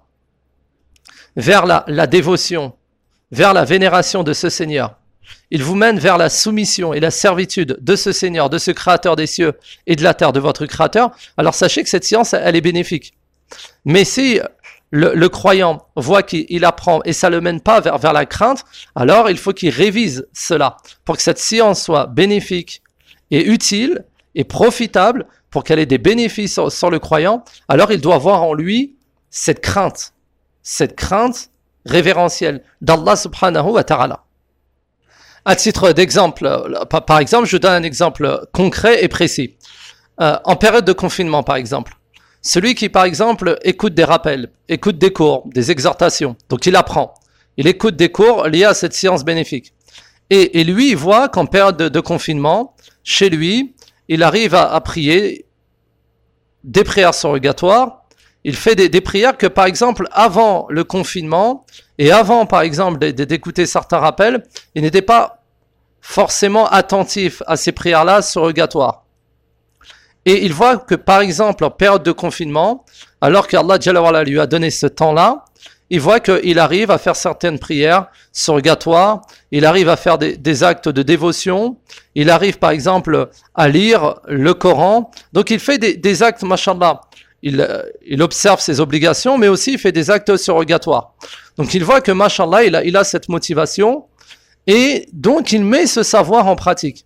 vers la, la dévotion, vers la vénération de ce Seigneur, il vous mène vers la soumission et la servitude de ce Seigneur, de ce Créateur des cieux et de la terre, de votre Créateur, alors sachez que cette science, elle est bénéfique. Mais si le, le croyant voit qu'il apprend et ça ne le mène pas vers, vers la crainte, alors il faut qu'il révise cela pour que cette science soit bénéfique et utile et profitable, pour qu'elle ait des bénéfices sur, sur le croyant. Alors il doit voir en lui cette crainte, cette crainte révérentielle d'Allah subhanahu wa ta'ala. À titre d'exemple, par exemple, je donne un exemple concret et précis. Euh, en période de confinement, par exemple, celui qui, par exemple, écoute des rappels, écoute des cours, des exhortations, donc il apprend, il écoute des cours liés à cette science bénéfique. Et, et lui, il voit qu'en période de, de confinement, chez lui, il arrive à, à prier des prières surrogatoires. Il fait des, des prières que, par exemple, avant le confinement et avant, par exemple, de, de, d'écouter certains rappels, il n'était pas forcément attentif à ces prières-là surrogatoires. Et il voit que, par exemple, en période de confinement, alors qu'Allah Jalla wa Ala lui a donné ce temps-là, il voit qu'il arrive à faire certaines prières surrogatoires, il arrive à faire des, des actes de dévotion, il arrive, par exemple, à lire le Coran. Donc, il fait des, des actes, mashallah. Il, il observe ses obligations, mais aussi il fait des actes surrogatoires. Donc il voit que, mashallah, il a, il a cette motivation, et donc il met ce savoir en pratique.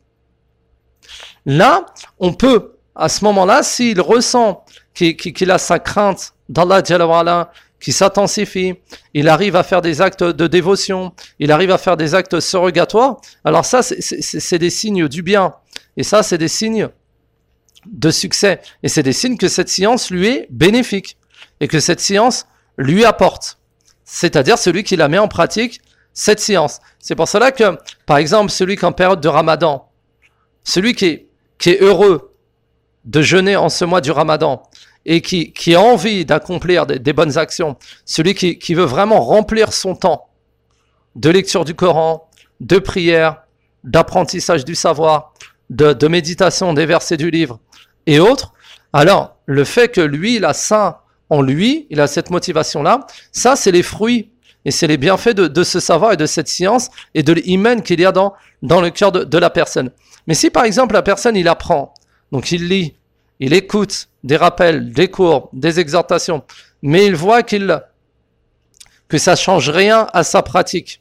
Là, on peut, à ce moment-là, s'il ressent qu'il, qu'il a sa crainte d'Allah Jalla wa Ala, qui s'intensifie, il arrive à faire des actes de dévotion, il arrive à faire des actes surrogatoires, alors ça, c'est, c'est, c'est des signes du bien. Et ça, c'est des signes de succès. Et c'est des signes que cette science lui est bénéfique et que cette science lui apporte. C'est-à-dire celui qui la met en pratique, cette science. C'est pour cela que, par exemple, celui qui en période de Ramadan, celui qui est, qui est heureux de jeûner en ce mois du Ramadan et qui, qui a envie d'accomplir des, des bonnes actions, celui qui, qui veut vraiment remplir son temps de lecture du Coran, de prière, d'apprentissage du savoir, de, de méditation des versets du livre et autres, alors le fait que lui, il a ça en lui, il a cette motivation-là, ça c'est les fruits et c'est les bienfaits de, de ce savoir et de cette science et de l'iman qu'il y a dans, dans le cœur de, de la personne. Mais si par exemple la personne, il apprend, donc il lit, il écoute des rappels, des cours, des exhortations, mais il voit qu'il, que ça ne change rien à sa pratique,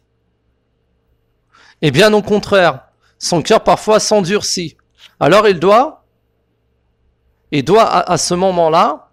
et bien au contraire, son cœur parfois s'endurcit, alors il doit, il doit à, à ce moment-là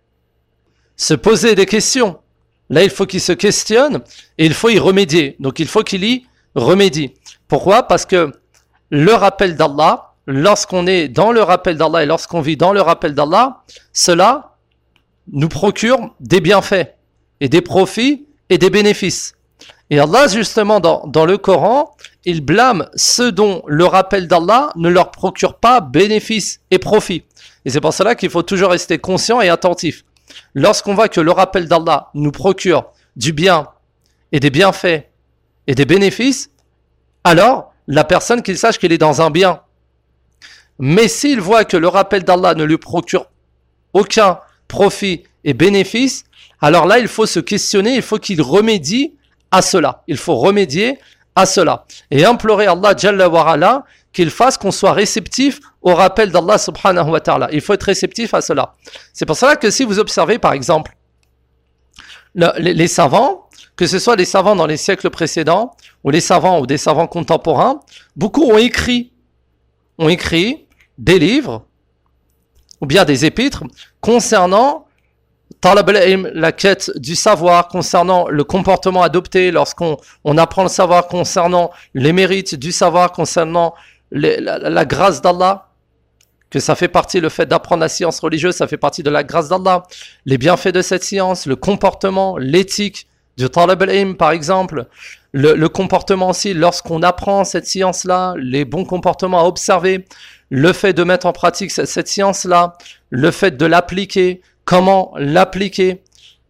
se poser des questions. Là, il faut qu'il se questionne et il faut y remédier. Donc, il faut qu'il y remédie. Pourquoi ? Parce que le rappel d'Allah, lorsqu'on est dans le rappel d'Allah et lorsqu'on vit dans le rappel d'Allah, cela nous procure des bienfaits et des profits et des bénéfices. Et Allah, justement, dans, dans le Coran, il blâme ceux dont le rappel d'Allah ne leur procure pas bénéfices et profits. Et c'est pour cela qu'il faut toujours rester conscient et attentif. Lorsqu'on voit que le rappel d'Allah nous procure du bien et des bienfaits et des bénéfices, alors la personne qu'il sache qu'il est dans un bien. Mais s'il voit que le rappel d'Allah ne lui procure aucun profit et bénéfice, alors là il faut se questionner, il faut qu'il remédie à cela. Il faut remédier à cela. Et implorer Allah Jalla wa Ala qu'il fasse qu'on soit réceptif au rappel d'Allah subhanahu wa ta'ala. Il faut être réceptif à cela. C'est pour cela que si vous observez par exemple le, les, les savants, que ce soit les savants dans les siècles précédents ou les savants ou des savants contemporains, beaucoup ont écrit, ont écrit des livres ou bien des épîtres concernant Talab al-ilm, la quête du savoir, concernant le comportement adopté lorsqu'on on apprend le savoir, concernant les mérites du savoir, concernant les, la, la grâce d'Allah, que ça fait partie, le fait d'apprendre la science religieuse, ça fait partie de la grâce d'Allah, les bienfaits de cette science, le comportement, l'éthique du Talab al-ilm par exemple, le, le comportement aussi lorsqu'on apprend cette science-là, les bons comportements à observer, le fait de mettre en pratique cette, cette science-là, le fait de l'appliquer, comment l'appliquer,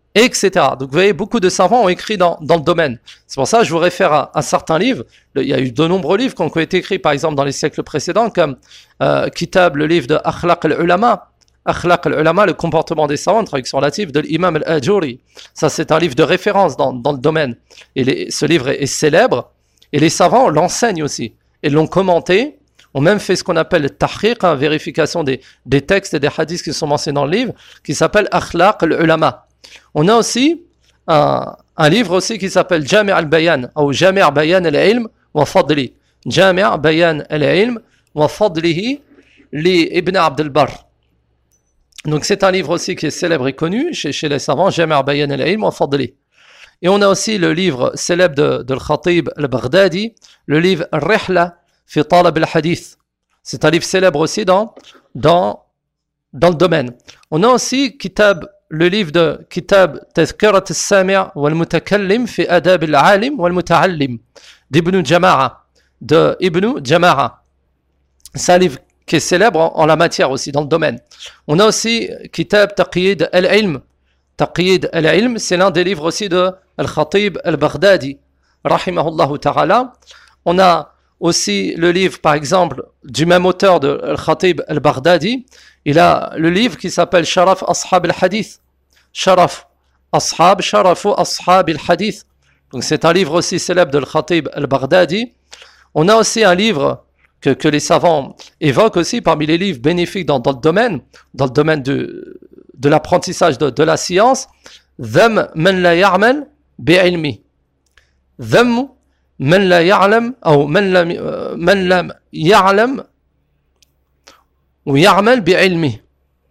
et cetera. Donc vous voyez, beaucoup de savants ont écrit dans, dans le domaine. C'est pour ça que je vous réfère à, à certains livres. Il y a eu de nombreux livres qui ont été écrits, par exemple, dans les siècles précédents, comme euh, Kitab, le livre de Akhlaq al-Ulama, Akhlaq al-Ulama, le comportement des savants, traduction relative de l'imam al-Ajuri. Ça, c'est un livre de référence dans, dans le domaine. Et les, ce livre est, est célèbre, et les savants l'enseignent aussi, et l'ont commenté, ont même fait ce qu'on appelle le tahqiq, hein, vérification des, des textes et des hadiths qui sont mentionnés dans le livre, qui s'appelle Akhlaq al-Ulama. On a aussi un, un livre aussi qui s'appelle Jami' al-Bayan, ou Jami' Bayan al-Ilm wa Fadli. Jami' Bayan al-Ilm wa Fadlihi li Ibn Abd al-Barr. Donc c'est un livre aussi qui est célèbre et connu chez, chez les savants, Jami' Bayan al-Ilm wa Fadli. Et on a aussi le livre célèbre de, de Al-Khatib al-Baghdadi, le livre Rihla fi Talab al-Hadith. C'est un livre célèbre aussi dans, dans, dans le domaine. On a aussi Kitab, le livre de Kitab Tazkirat al-Sami' wal-Mutakallim fi Adab al-Alim wal-Muta'allim d'Ibn Jama'a, de Ibn Jama'a. C'est un livre qui est célèbre en, en la matière aussi, dans le domaine. On a aussi Kitab Taqyid al-Ilm. Taqyid al-Ilm, c'est l'un des livres aussi de Al-Khatib al-Baghdadi, rahimahullah ta'ala. On a aussi le livre, par exemple, du même auteur de Al-Khatib al-Baghdadi. Il a le livre qui s'appelle Sharaf Ashab al-Hadith. Sharaf Ashab, Sharafu Ashab al-Hadith. Donc c'est un livre aussi célèbre de Al-Khatib al-Baghdadi. On a aussi un livre que, que les savants évoquent aussi parmi les livres bénéfiques dans, dans le domaine, dans le domaine de, de l'apprentissage de, de la science. Dham man la ya'mal bi'ilmi. Dham man la ya'lam ou man lam man lam ya'lam ou ya'mal bi'ilmi.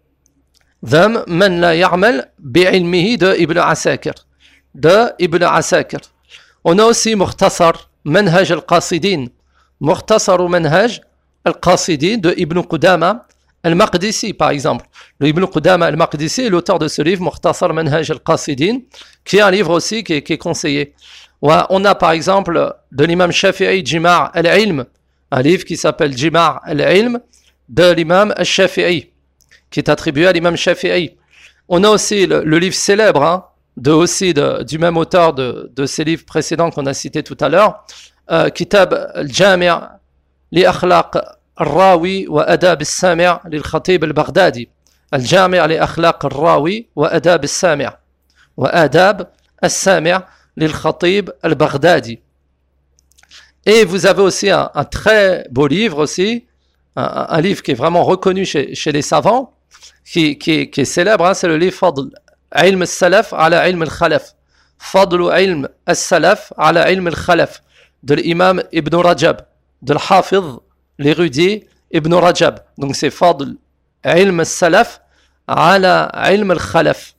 Dham man la ya'mal bi'ilmihi de Ibn Asakir. De Ibn Asakir. On a aussi Mukhtasar Manhaj al-Qasidin. Mukhtasar Manhaj al-Qasidin de Ibn Qudama al-Maqdisi, par exemple. Le Ibn Qudama al-Maqdisi est l'auteur de ce livre, Mukhtasar Manhaj al-Qasidin, qui est un livre aussi qui est, qui est conseillé. On a par exemple de l'imam Shafi'i Jima' al-Ilm, un livre qui s'appelle Jima' al-Ilm de l'imam al-Shafi'i, qui est attribué à l'imam Shafi'i. On a aussi le, le livre célèbre, hein, de, aussi de, du même auteur de, de ces livres précédents qu'on a cités tout à l'heure, euh, Kitab al-Jami' li akhlaq al-Rawi wa adab al-Sami' lil Khatib al-Baghdadi. Al-Jami' li akhlaq al-Rawi wa adab al-Sami' wa adab al-Sami' lil Khatib al-Baghdadi. Et vous avez aussi un, un très beau livre aussi, un, un livre qui est vraiment reconnu chez, chez les savants, qui, qui, qui est célèbre, hein, c'est le livre Fadl Ilm al-Salaf ala Ilm al-Khalaf. Fadl Ilm al-Salaf ala Ilm al-Khalaf de l'imam Ibn Rajab, de l'Hafiz, l'érudit Ibn Rajab. Donc c'est Fadl Ilm al-Salaf ala Ilm al-Khalaf.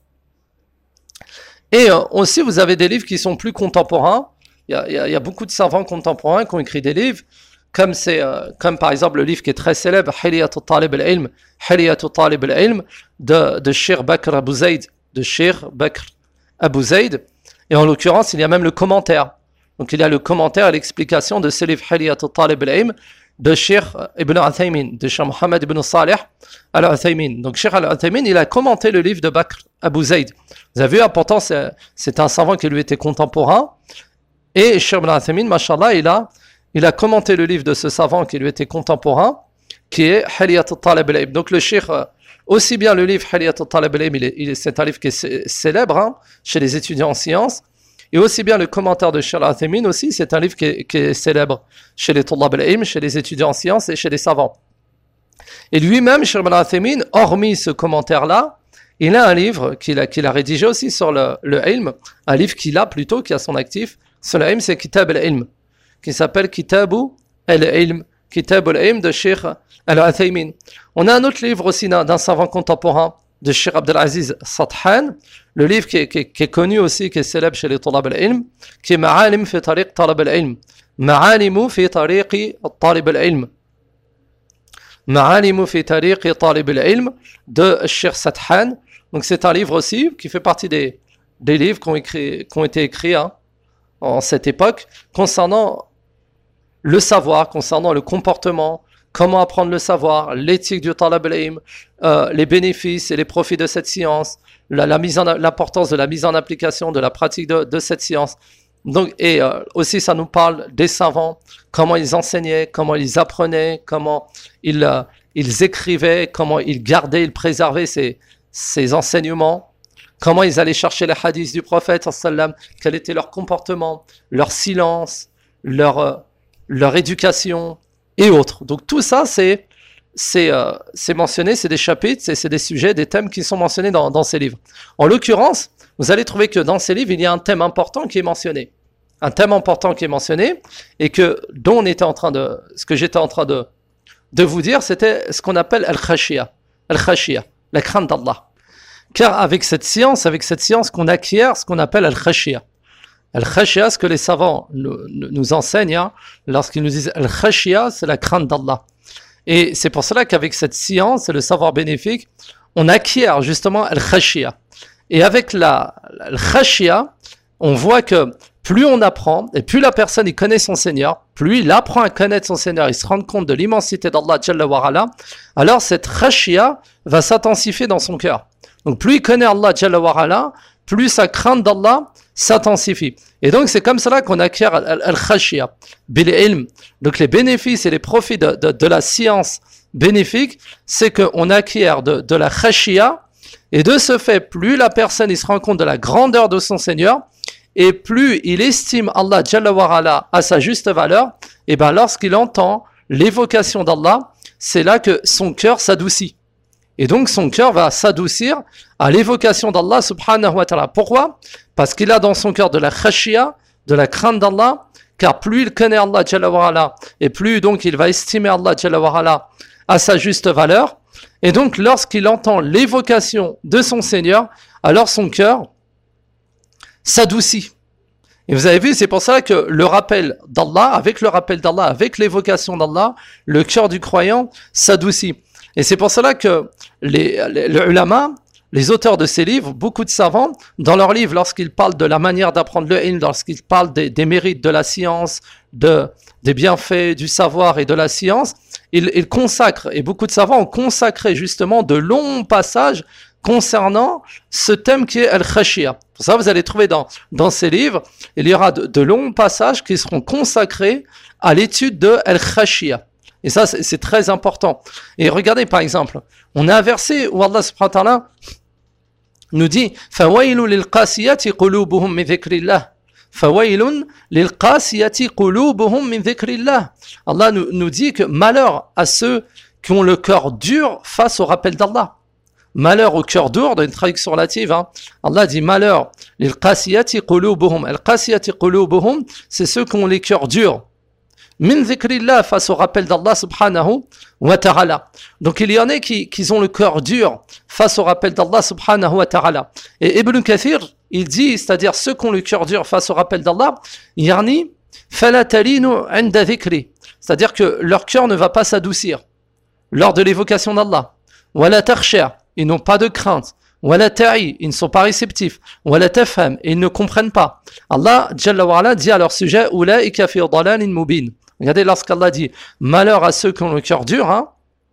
Et euh, aussi vous avez des livres qui sont plus contemporains. Il y a, il y a, il y a beaucoup de savants contemporains qui ont écrit des livres, comme, c'est, euh, comme par exemple le livre qui est très célèbre, Hilyatu Talib al-Ilm, Hilyatu Talib al-Ilm, de, de Sheikh Bakr Abu Zayd, de Sheikh Bakr Abu Zayd. Et en l'occurrence, il y a même le commentaire. Donc il y a le commentaire et l'explication de ce livre, Hilyatu Talib al-Ilm, de Sheikh Ibn Uthaymin, de Sheikh Mohammed Ibn Salih al-Uthaymin. Donc Sheikh al-Uthaymin, il a commenté le livre de Bakr Abu Zayd. Vous avez vu, pourtant c'est, c'est un savant qui lui était contemporain. Et Sheikh Ibn Uthaymin, mashallah, il a, il a commenté le livre de ce savant qui lui était contemporain, qui est Hilyat al-Talib al-Ilm. Donc le Sheikh, aussi bien le livre Hilyat al-Talib al-Ilm, il est, il est, c'est un livre qui est célèbre, hein, chez les étudiants en sciences, et aussi bien le commentaire de Sheikh al-Uthaymin aussi, c'est un livre qui est, qui est célèbre chez les Tullab al-Ilm, chez les étudiants en sciences et chez les savants. Et lui-même, Sheikh Ibn Uthaymin, hormis ce commentaire-là, il a un livre qu'il a, qu'il a rédigé aussi sur le, le ilm, un livre qu'il a plutôt, qui a son actif, sur le ilm, c'est Kitab al-Ilm, qui s'appelle Kitabu al-Ilm, Kitab al-Ilm de Sheikh al-Uthaymin. On a un autre livre aussi d'un, d'un savant contemporain, de Sheikh Abdelaziz Sadhan, le livre qui est, qui, est, qui est connu aussi, qui est célèbre chez les Talab al-Ilm, qui est Ma'alim fi tariq Talab al-Ilm. Ma'alimu fi tariqi Talib al-Ilm. Ma'alimu fi tariqi Talib al-Ilm de Sheikh Sadhan. Donc c'est un livre aussi qui fait partie des, des livres qui ont, écrit, qui ont été écrits, hein, en cette époque, concernant le savoir, concernant le comportement, comment apprendre le savoir, l'éthique du talab al-ilm, euh, les bénéfices et les profits de cette science, la, la mise en, l'importance de la mise en application, de la pratique de, de cette science. Donc, et euh, aussi, ça nous parle des savants, comment ils enseignaient, comment ils apprenaient, comment ils, euh, ils écrivaient, comment ils gardaient, ils préservaient ces, ces enseignements, comment ils allaient chercher les hadiths du prophète, sallam, quel était leur comportement, leur silence, leur, euh, leur éducation et autres. Donc tout ça, c'est, c'est, euh, c'est mentionné, c'est des chapitres, c'est, c'est des sujets, des thèmes qui sont mentionnés dans, dans ces livres. En l'occurrence, vous allez trouver que dans ces livres, il y a un thème important qui est mentionné. Un thème important qui est mentionné et que, dont on était en train de, ce que j'étais en train de, de vous dire, c'était ce qu'on appelle al-khashiyah. Al-khashiyah, la crainte d'Allah. Car avec cette science, avec cette science qu'on acquiert, ce qu'on appelle al-khashiyah. Al-khashiyah, ce que les savants nous, nous enseignent, hein, lorsqu'ils nous disent al-khashiyah, c'est la crainte d'Allah. Et c'est pour cela qu'avec cette science et le savoir bénéfique, on acquiert justement al-khashiyah. Et avec la, la al-khashiyah, on voit que plus on apprend, et plus la personne il connaît son Seigneur, plus il apprend à connaître son Seigneur, il se rend compte de l'immensité d'Allah Jalla wa Ala, alors cette khashiyah va s'intensifier dans son cœur. Donc plus il connaît Allah Jalla wa Ala, plus sa crainte d'Allah s'intensifie. Et donc c'est comme cela qu'on acquiert al-khashiyah, bil-ilm. Donc les bénéfices et les profits de, de, de la science bénéfique, c'est qu'on acquiert de, de la khashiyah, et de ce fait, plus la personne il se rend compte de la grandeur de son Seigneur, et plus il estime Allah Jalla wa Ala à sa juste valeur, et bien lorsqu'il entend l'évocation d'Allah, c'est là que son cœur s'adoucit. Et donc son cœur va s'adoucir à l'évocation d'Allah subhanahu wa ta'ala. Pourquoi ? Parce qu'il a dans son cœur de la khashiyah, de la crainte d'Allah, car plus il connaît Allah Jalla wa Ala, et plus donc il va estimer Allah Jalla wa Ala à sa juste valeur, et donc lorsqu'il entend l'évocation de son Seigneur, alors son cœur s'adoucit. Et vous avez vu, c'est pour ça que le rappel d'Allah, avec le rappel d'Allah, avec l'évocation d'Allah, le cœur du croyant s'adoucit. Et c'est pour cela que les, les, les ulama, les auteurs de ces livres, beaucoup de savants, dans leurs livres, lorsqu'ils parlent de la manière d'apprendre le ilm, lorsqu'ils parlent des, des mérites de la science, de, des bienfaits du savoir et de la science, ils, ils consacrent, et beaucoup de savants ont consacré justement de longs passages concernant ce thème qui est al-khashiyah. Pour ça, vous allez trouver dans, dans ces livres, il y aura de, de longs passages qui seront consacrés à l'étude de al-khashiyah. Et ça, c'est, c'est très important. Et regardez, par exemple, on a un verset où Allah subhanahu wa ta'ala nous dit « Fawailu lil-qasiyati qulubuhum min dhikrillah » Fawailun lil-qasiyati qulubuhum min dhikrillah. Allah nous, nous dit que malheur à ceux qui ont le cœur dur face au rappel d'Allah. Malheur au cœur dur, dans une traduction relative, hein. Allah dit malheur, lil qasiyati qulubuhum. Al qasiyati qulubuhum, c'est ceux qui ont les cœurs durs. Min dhikrillah, face au rappel d'Allah subhanahu wa ta'ala. Donc il y en a qui, qui ont le cœur dur face au rappel d'Allah subhanahu wa ta'ala. Et Ibn Kathir, il dit, c'est-à-dire ceux qui ont le cœur dur face au rappel d'Allah, yarni fala talinu inda dhikri. C'est-à-dire que leur cœur ne va pas s'adoucir lors de l'évocation d'Allah. Wala takhsha. Ils n'ont pas de crainte. Wala ta'i, ils ne sont pas réceptifs. Wala tafham, ils ne comprennent pas. Allah Jalla wa Ala dit à leur sujet ulaika fi dalalin mubin. Regardez lorsqu'Allah dit malheur à ceux qui ont le cœur dur, hein,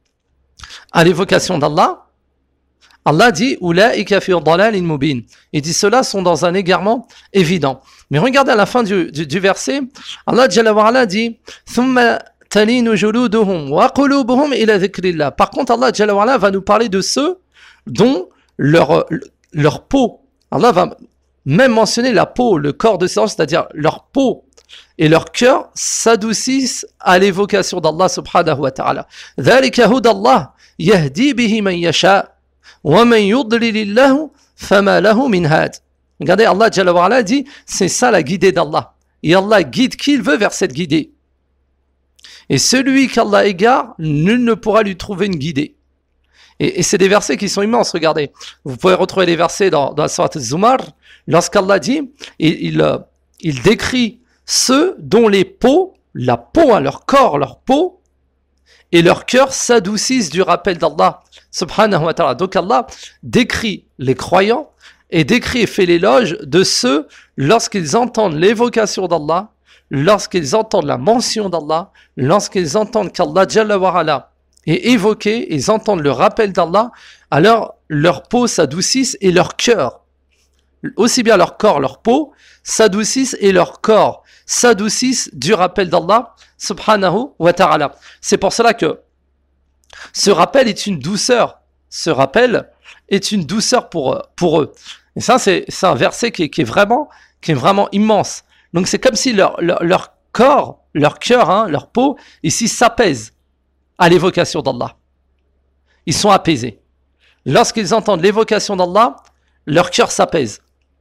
à l'évocation d'Allah, Allah dit ulaika fi dalalin mubin. Il dit ceux-là sont dans un égarement évident. Mais regardez à la fin du, du, du verset, Allah Jalla wa Ala dit thumma talinu juluduhum wa qulubuhum ila dhikrillah. Par contre, Allah Jalla wa Ala va nous parler de ceux dont leur, leur peau, Allah va même mentionner la peau, le corps de séance, c'est-à-dire leur peau et leur cœur s'adoucissent à l'évocation d'Allah subhanahu wa ta'ala. Dhalika hudallah yahdi bihi man yasha wa man yudlilillahu fama lahu min had. Regardez, Allah Jalla wa Ala dit, c'est ça la guidée d'Allah. Et Allah guide qui il veut vers cette guidée. Et celui qu'Allah égare, nul ne pourra lui trouver une guidée. Et, et c'est des versets qui sont immenses, regardez. Vous pouvez retrouver les versets dans, dans la sourate Az-Zumar, lorsqu'Allah dit, il, il, il décrit ceux dont les peaux, la peau, hein, leur corps, leur peau, et leur cœur s'adoucissent du rappel d'Allah, subhanahu wa ta'ala. Donc Allah décrit les croyants, et décrit et fait l'éloge de ceux, lorsqu'ils entendent l'évocation d'Allah, lorsqu'ils entendent la mention d'Allah, lorsqu'ils entendent qu'Allah Jalla wa Ala est évoqué, ils entendent le rappel d'Allah, alors leur peau s'adoucisse et leur cœur, aussi bien leur corps, leur peau, s'adoucissent et leur corps s'adoucissent du rappel d'Allah subhanahu wa ta'ala. C'est pour cela que ce rappel est une douceur. Ce rappel est une douceur pour, pour eux. Et ça, c'est, c'est un verset qui est, qui est vraiment, qui est vraiment immense. Donc c'est comme si leur, leur, leur corps, leur cœur, hein, leur peau, ici s'apaise à l'évocation d'Allah. Ils sont apaisés. Lorsqu'ils entendent l'évocation d'Allah, leur cœur s'apaise.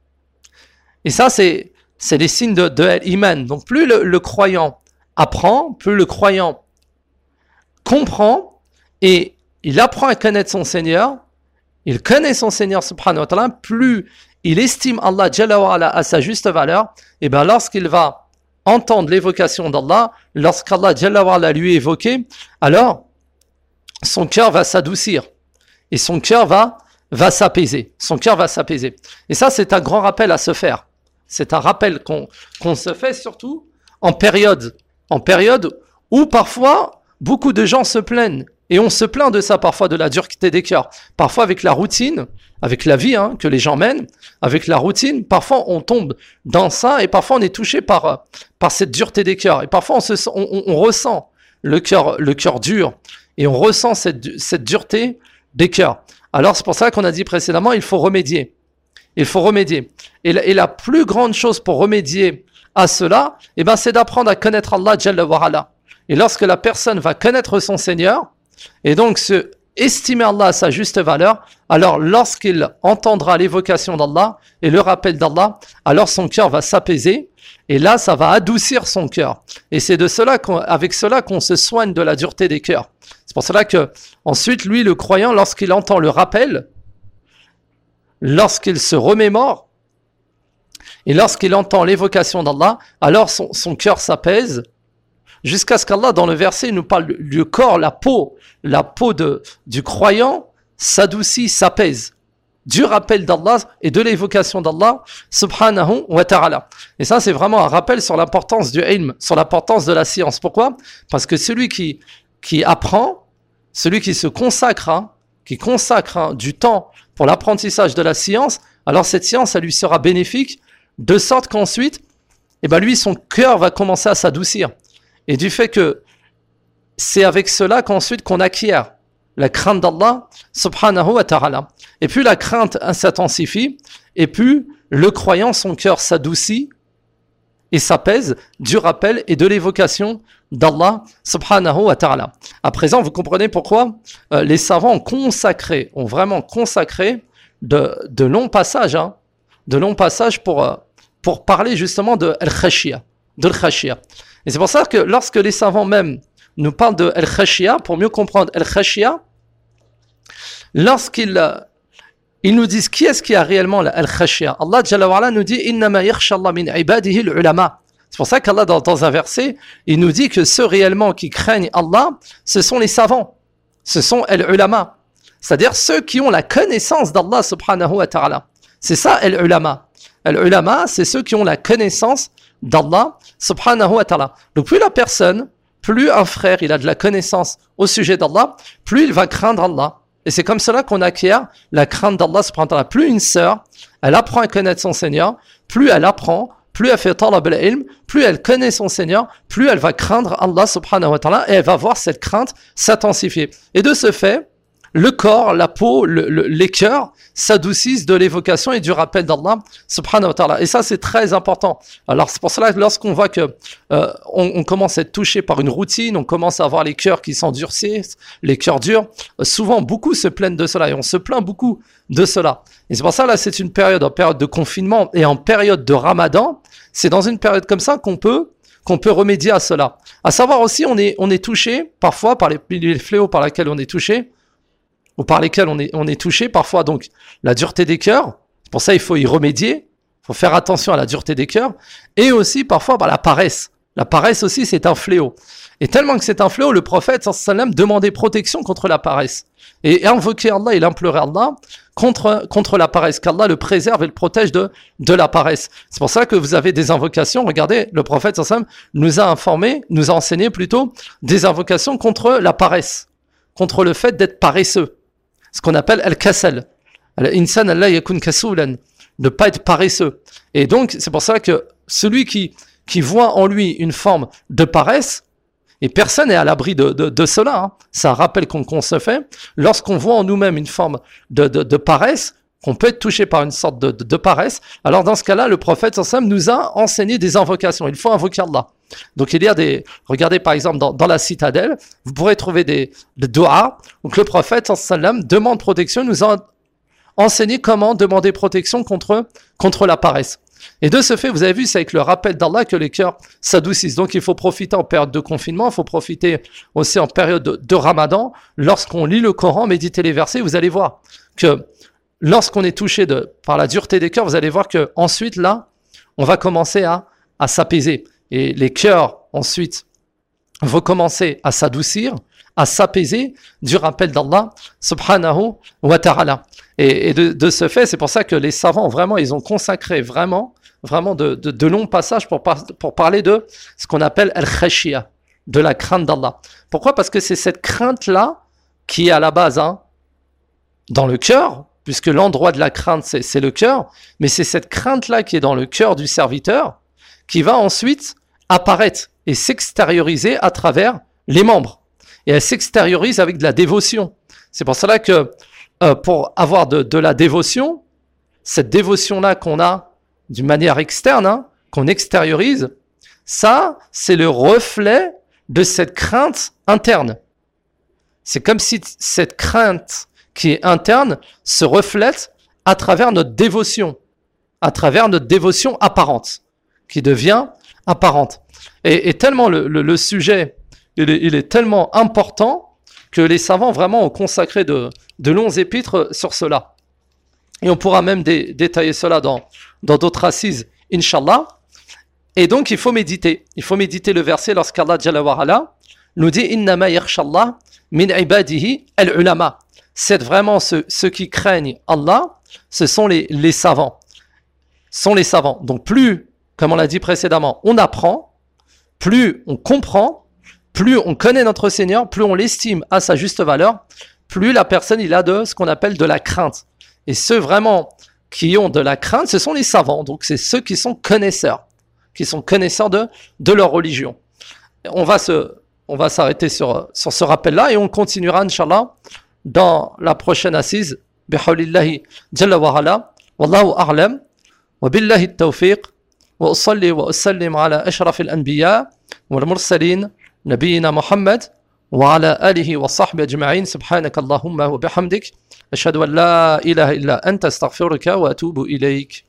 Et ça, c'est, c'est les signes de, de l'iman. Donc plus le, le croyant apprend, plus le croyant comprend, et il apprend à connaître son Seigneur, il connaît son Seigneur subhanahu wa ta'ala, plus il estime Allah Jalla wa Ala à sa juste valeur, et bien lorsqu'il va entendre l'évocation d'Allah, lorsqu'Allah Jalla wa Ala lui est évoqué, alors son cœur va s'adoucir et son cœur va, va s'apaiser. Son cœur va s'apaiser. Et ça, c'est un grand rappel à se faire. C'est un rappel qu'on, qu'on se fait surtout en période, en période où parfois beaucoup de gens se plaignent. Et on se plaint de ça parfois, de la dureté des cœurs. Parfois avec la routine, avec la vie hein, que les gens mènent, avec la routine, parfois on tombe dans ça et parfois on est touché par, par cette dureté des cœurs. Et parfois on, se, on, on, on ressent le cœur, le cœur dur et on ressent cette, cette dureté des cœurs. Alors c'est pour ça qu'on a dit précédemment, il faut remédier. Il faut remédier. Et la, et la plus grande chose pour remédier à cela, eh ben, c'est d'apprendre à connaître Allah Jalla wa Ala. Et lorsque la personne va connaître son Seigneur, et donc se estimer Allah à sa juste valeur, alors lorsqu'il entendra l'évocation d'Allah et le rappel d'Allah, alors son cœur va s'apaiser et là ça va adoucir son cœur. Et c'est de cela qu'on, avec cela qu'on se soigne de la dureté des cœurs. C'est pour cela que ensuite lui le croyant, lorsqu'il entend le rappel, lorsqu'il se remémore et lorsqu'il entend l'évocation d'Allah, alors son, son cœur s'apaise. Jusqu'à ce qu'Allah, dans le verset, il nous parle du corps, la peau, la peau de, du croyant s'adoucit, s'apaise. Du rappel d'Allah et de l'évocation d'Allah, subhanahu wa ta'ala. Et ça, c'est vraiment un rappel sur l'importance du ilm, sur l'importance de la science. Pourquoi ? Parce que celui qui, qui apprend, celui qui se consacre, hein, qui consacre hein, du temps pour l'apprentissage de la science, alors cette science, elle lui sera bénéfique, de sorte qu'ensuite, eh ben lui, son cœur va commencer à s'adoucir. Et du fait que c'est avec cela qu'ensuite qu'on acquiert la crainte d'Allah subhanahu wa ta'ala. Et plus la crainte s'intensifie, et plus le croyant, son cœur s'adoucit et s'apaise du rappel et de l'évocation d'Allah subhanahu wa ta'ala. À présent, vous comprenez pourquoi euh, les savants ont consacré, ont vraiment consacré de, de longs passages, hein, de longs passages pour, euh, pour parler justement de al-khashiyah, de al-khashiyah. Et c'est pour ça que lorsque les savants même nous parlent de al-khashiyah, pour mieux comprendre al-khashiyah, lorsqu'ils euh, ils nous disent qui est-ce qui a réellement la al-khashiyah, Allah Jalla wa Ala nous dit innama yakhsha Allah min ibadihi al-ulama. C'est pour ça qu'Allah dans, dans un verset, il nous dit que ceux réellement qui craignent Allah, ce sont les savants, ce sont al-ulama, c'est-à-dire ceux qui ont la connaissance d'Allah subhanahu wa ta'ala. C'est ça al-ulama. Al-ulama, c'est ceux qui ont la connaissance d'Allah subhanahu wa ta'ala. Donc plus la personne, plus un frère il a de la connaissance au sujet d'Allah, plus il va craindre Allah. Et c'est comme cela qu'on acquiert la crainte d'Allah subhanahu wa ta'ala. Plus une sœur, elle apprend à connaître son Seigneur, plus elle apprend, plus elle fait talab al-ilm, plus elle connaît son Seigneur, plus elle va craindre Allah subhanahu wa ta'ala et elle va voir cette crainte s'intensifier. Et de ce fait, le corps, la peau, le, le, les cœurs s'adoucissent de l'évocation et du rappel d'Allah subhanahu wa ta'ala. Et ça, c'est très important. Alors, c'est pour cela que lorsqu'on voit que euh, on, on commence à être touché par une routine, on commence à avoir les cœurs qui s'endurcissent, les cœurs durs, euh, souvent, beaucoup se plaignent de cela et on se plaint beaucoup de cela. Et c'est pour ça, là, c'est une période, en période de confinement et en période de ramadan, c'est dans une période comme ça qu'on peut qu'on peut remédier à cela. À savoir aussi, on est, on est touché, parfois, par les, les fléaux par lesquels on est touché, ou par lesquels on est, on est touché, parfois donc la dureté des cœurs, pour ça il faut y remédier, il faut faire attention à la dureté des cœurs, et aussi parfois par la paresse. La paresse aussi c'est un fléau. Et tellement que c'est un fléau, le prophète sallallahu alayhi wa sallam demandait protection contre la paresse. Et invoquer Allah, il implorait Allah contre, contre la paresse, qu'Allah le préserve et le protège de, de la paresse. C'est pour ça que vous avez des invocations. Regardez, le prophète sallallahu alayhi wa sallam nous a informé, nous a enseigné plutôt des invocations contre la paresse, contre le fait d'être paresseux, ce qu'on appelle al-kasal. Al-insan Allah yakun kasoulan, ne pas être paresseux. Et donc, c'est pour ça que celui qui, qui voit en lui une forme de paresse, et personne n'est à l'abri de, de, de cela, hein. C'est un rappel qu'on, qu'on se fait, lorsqu'on voit en nous-mêmes une forme de, de, de paresse, qu'on peut être touché par une sorte de, de, de paresse, alors dans ce cas-là, le prophète sallallahu alayhi wa sallam nous a enseigné des invocations. Il faut invoquer Allah. Donc il y a des, regardez par exemple dans, dans la citadelle, vous pourrez trouver des, des doigts, où le prophète sallallahu alayhi wa sallam demande protection, nous a enseigné comment demander protection contre, contre la paresse. Et de ce fait, vous avez vu, c'est avec le rappel d'Allah que les cœurs s'adoucissent. Donc il faut profiter en période de confinement, il faut profiter aussi en période de, de Ramadan. Lorsqu'on lit le Coran, méditez les versets, vous allez voir que lorsqu'on est touché de, par la dureté des cœurs, vous allez voir que ensuite là, on va commencer à, à s'apaiser. Et les cœurs, ensuite, vont commencer à s'adoucir, à s'apaiser du rappel d'Allah, subhanahu wa ta'ala. Et, et de, de ce fait, c'est pour ça que les savants, vraiment, ils ont consacré vraiment, vraiment de, de, de longs passages pour, par, pour parler de ce qu'on appelle al-khashiyah, de la crainte d'Allah. Pourquoi ? Parce que c'est cette crainte-là qui est à la base, hein, dans le cœur, puisque l'endroit de la crainte, c'est, c'est le cœur, mais c'est cette crainte-là qui est dans le cœur du serviteur, qui va ensuite apparaître et s'extérioriser à travers les membres. Et elle s'extériorise avec de la dévotion. C'est pour cela que euh, pour avoir de, de la dévotion, cette dévotion-là qu'on a d'une manière externe, hein, qu'on extériorise, ça, c'est le reflet de cette crainte interne. C'est comme si cette crainte qui est interne se reflète à travers notre dévotion, à travers notre dévotion apparente, qui devient apparente. Et, et tellement le, le, le sujet, il est, il est tellement important que les savants vraiment ont consacré de, de longs épîtres sur cela. Et on pourra même dé, détailler cela dans, dans d'autres assises, Inch'Allah. Et donc il faut méditer. Il faut méditer le verset lorsqu'Allah Jalla wa Ala nous dit « Innama yakhshallah min ibadihi al-ulama ». C'est vraiment ceux, ceux qui craignent Allah, ce sont les, les savants. Ce sont les savants. Donc plus, comme on l'a dit précédemment, on apprend, plus on comprend, plus on connaît notre Seigneur, plus on l'estime à sa juste valeur, plus la personne il a de ce qu'on appelle de la crainte. Et ceux vraiment qui ont de la crainte, ce sont les savants. Donc c'est ceux qui sont connaisseurs, qui sont connaisseurs de, de leur religion. On va, se, on va s'arrêter sur, sur ce rappel-là et on continuera, Inch'Allah, dans la prochaine assise. Bihawlillahi Jalla wa Ala. Wallahu a'lam. Wa billahi at-tawfiq. Wa usalli wa usallim ala ashraf al-anbiya wal mursalin nabiyina Muhammad wa ala alihi wa sahbihi ajma'in. Subhanaka Allahumma wa bihamdik. Ashhadu an la ilaha illa anta astaghfiruka wa atubu ilayk.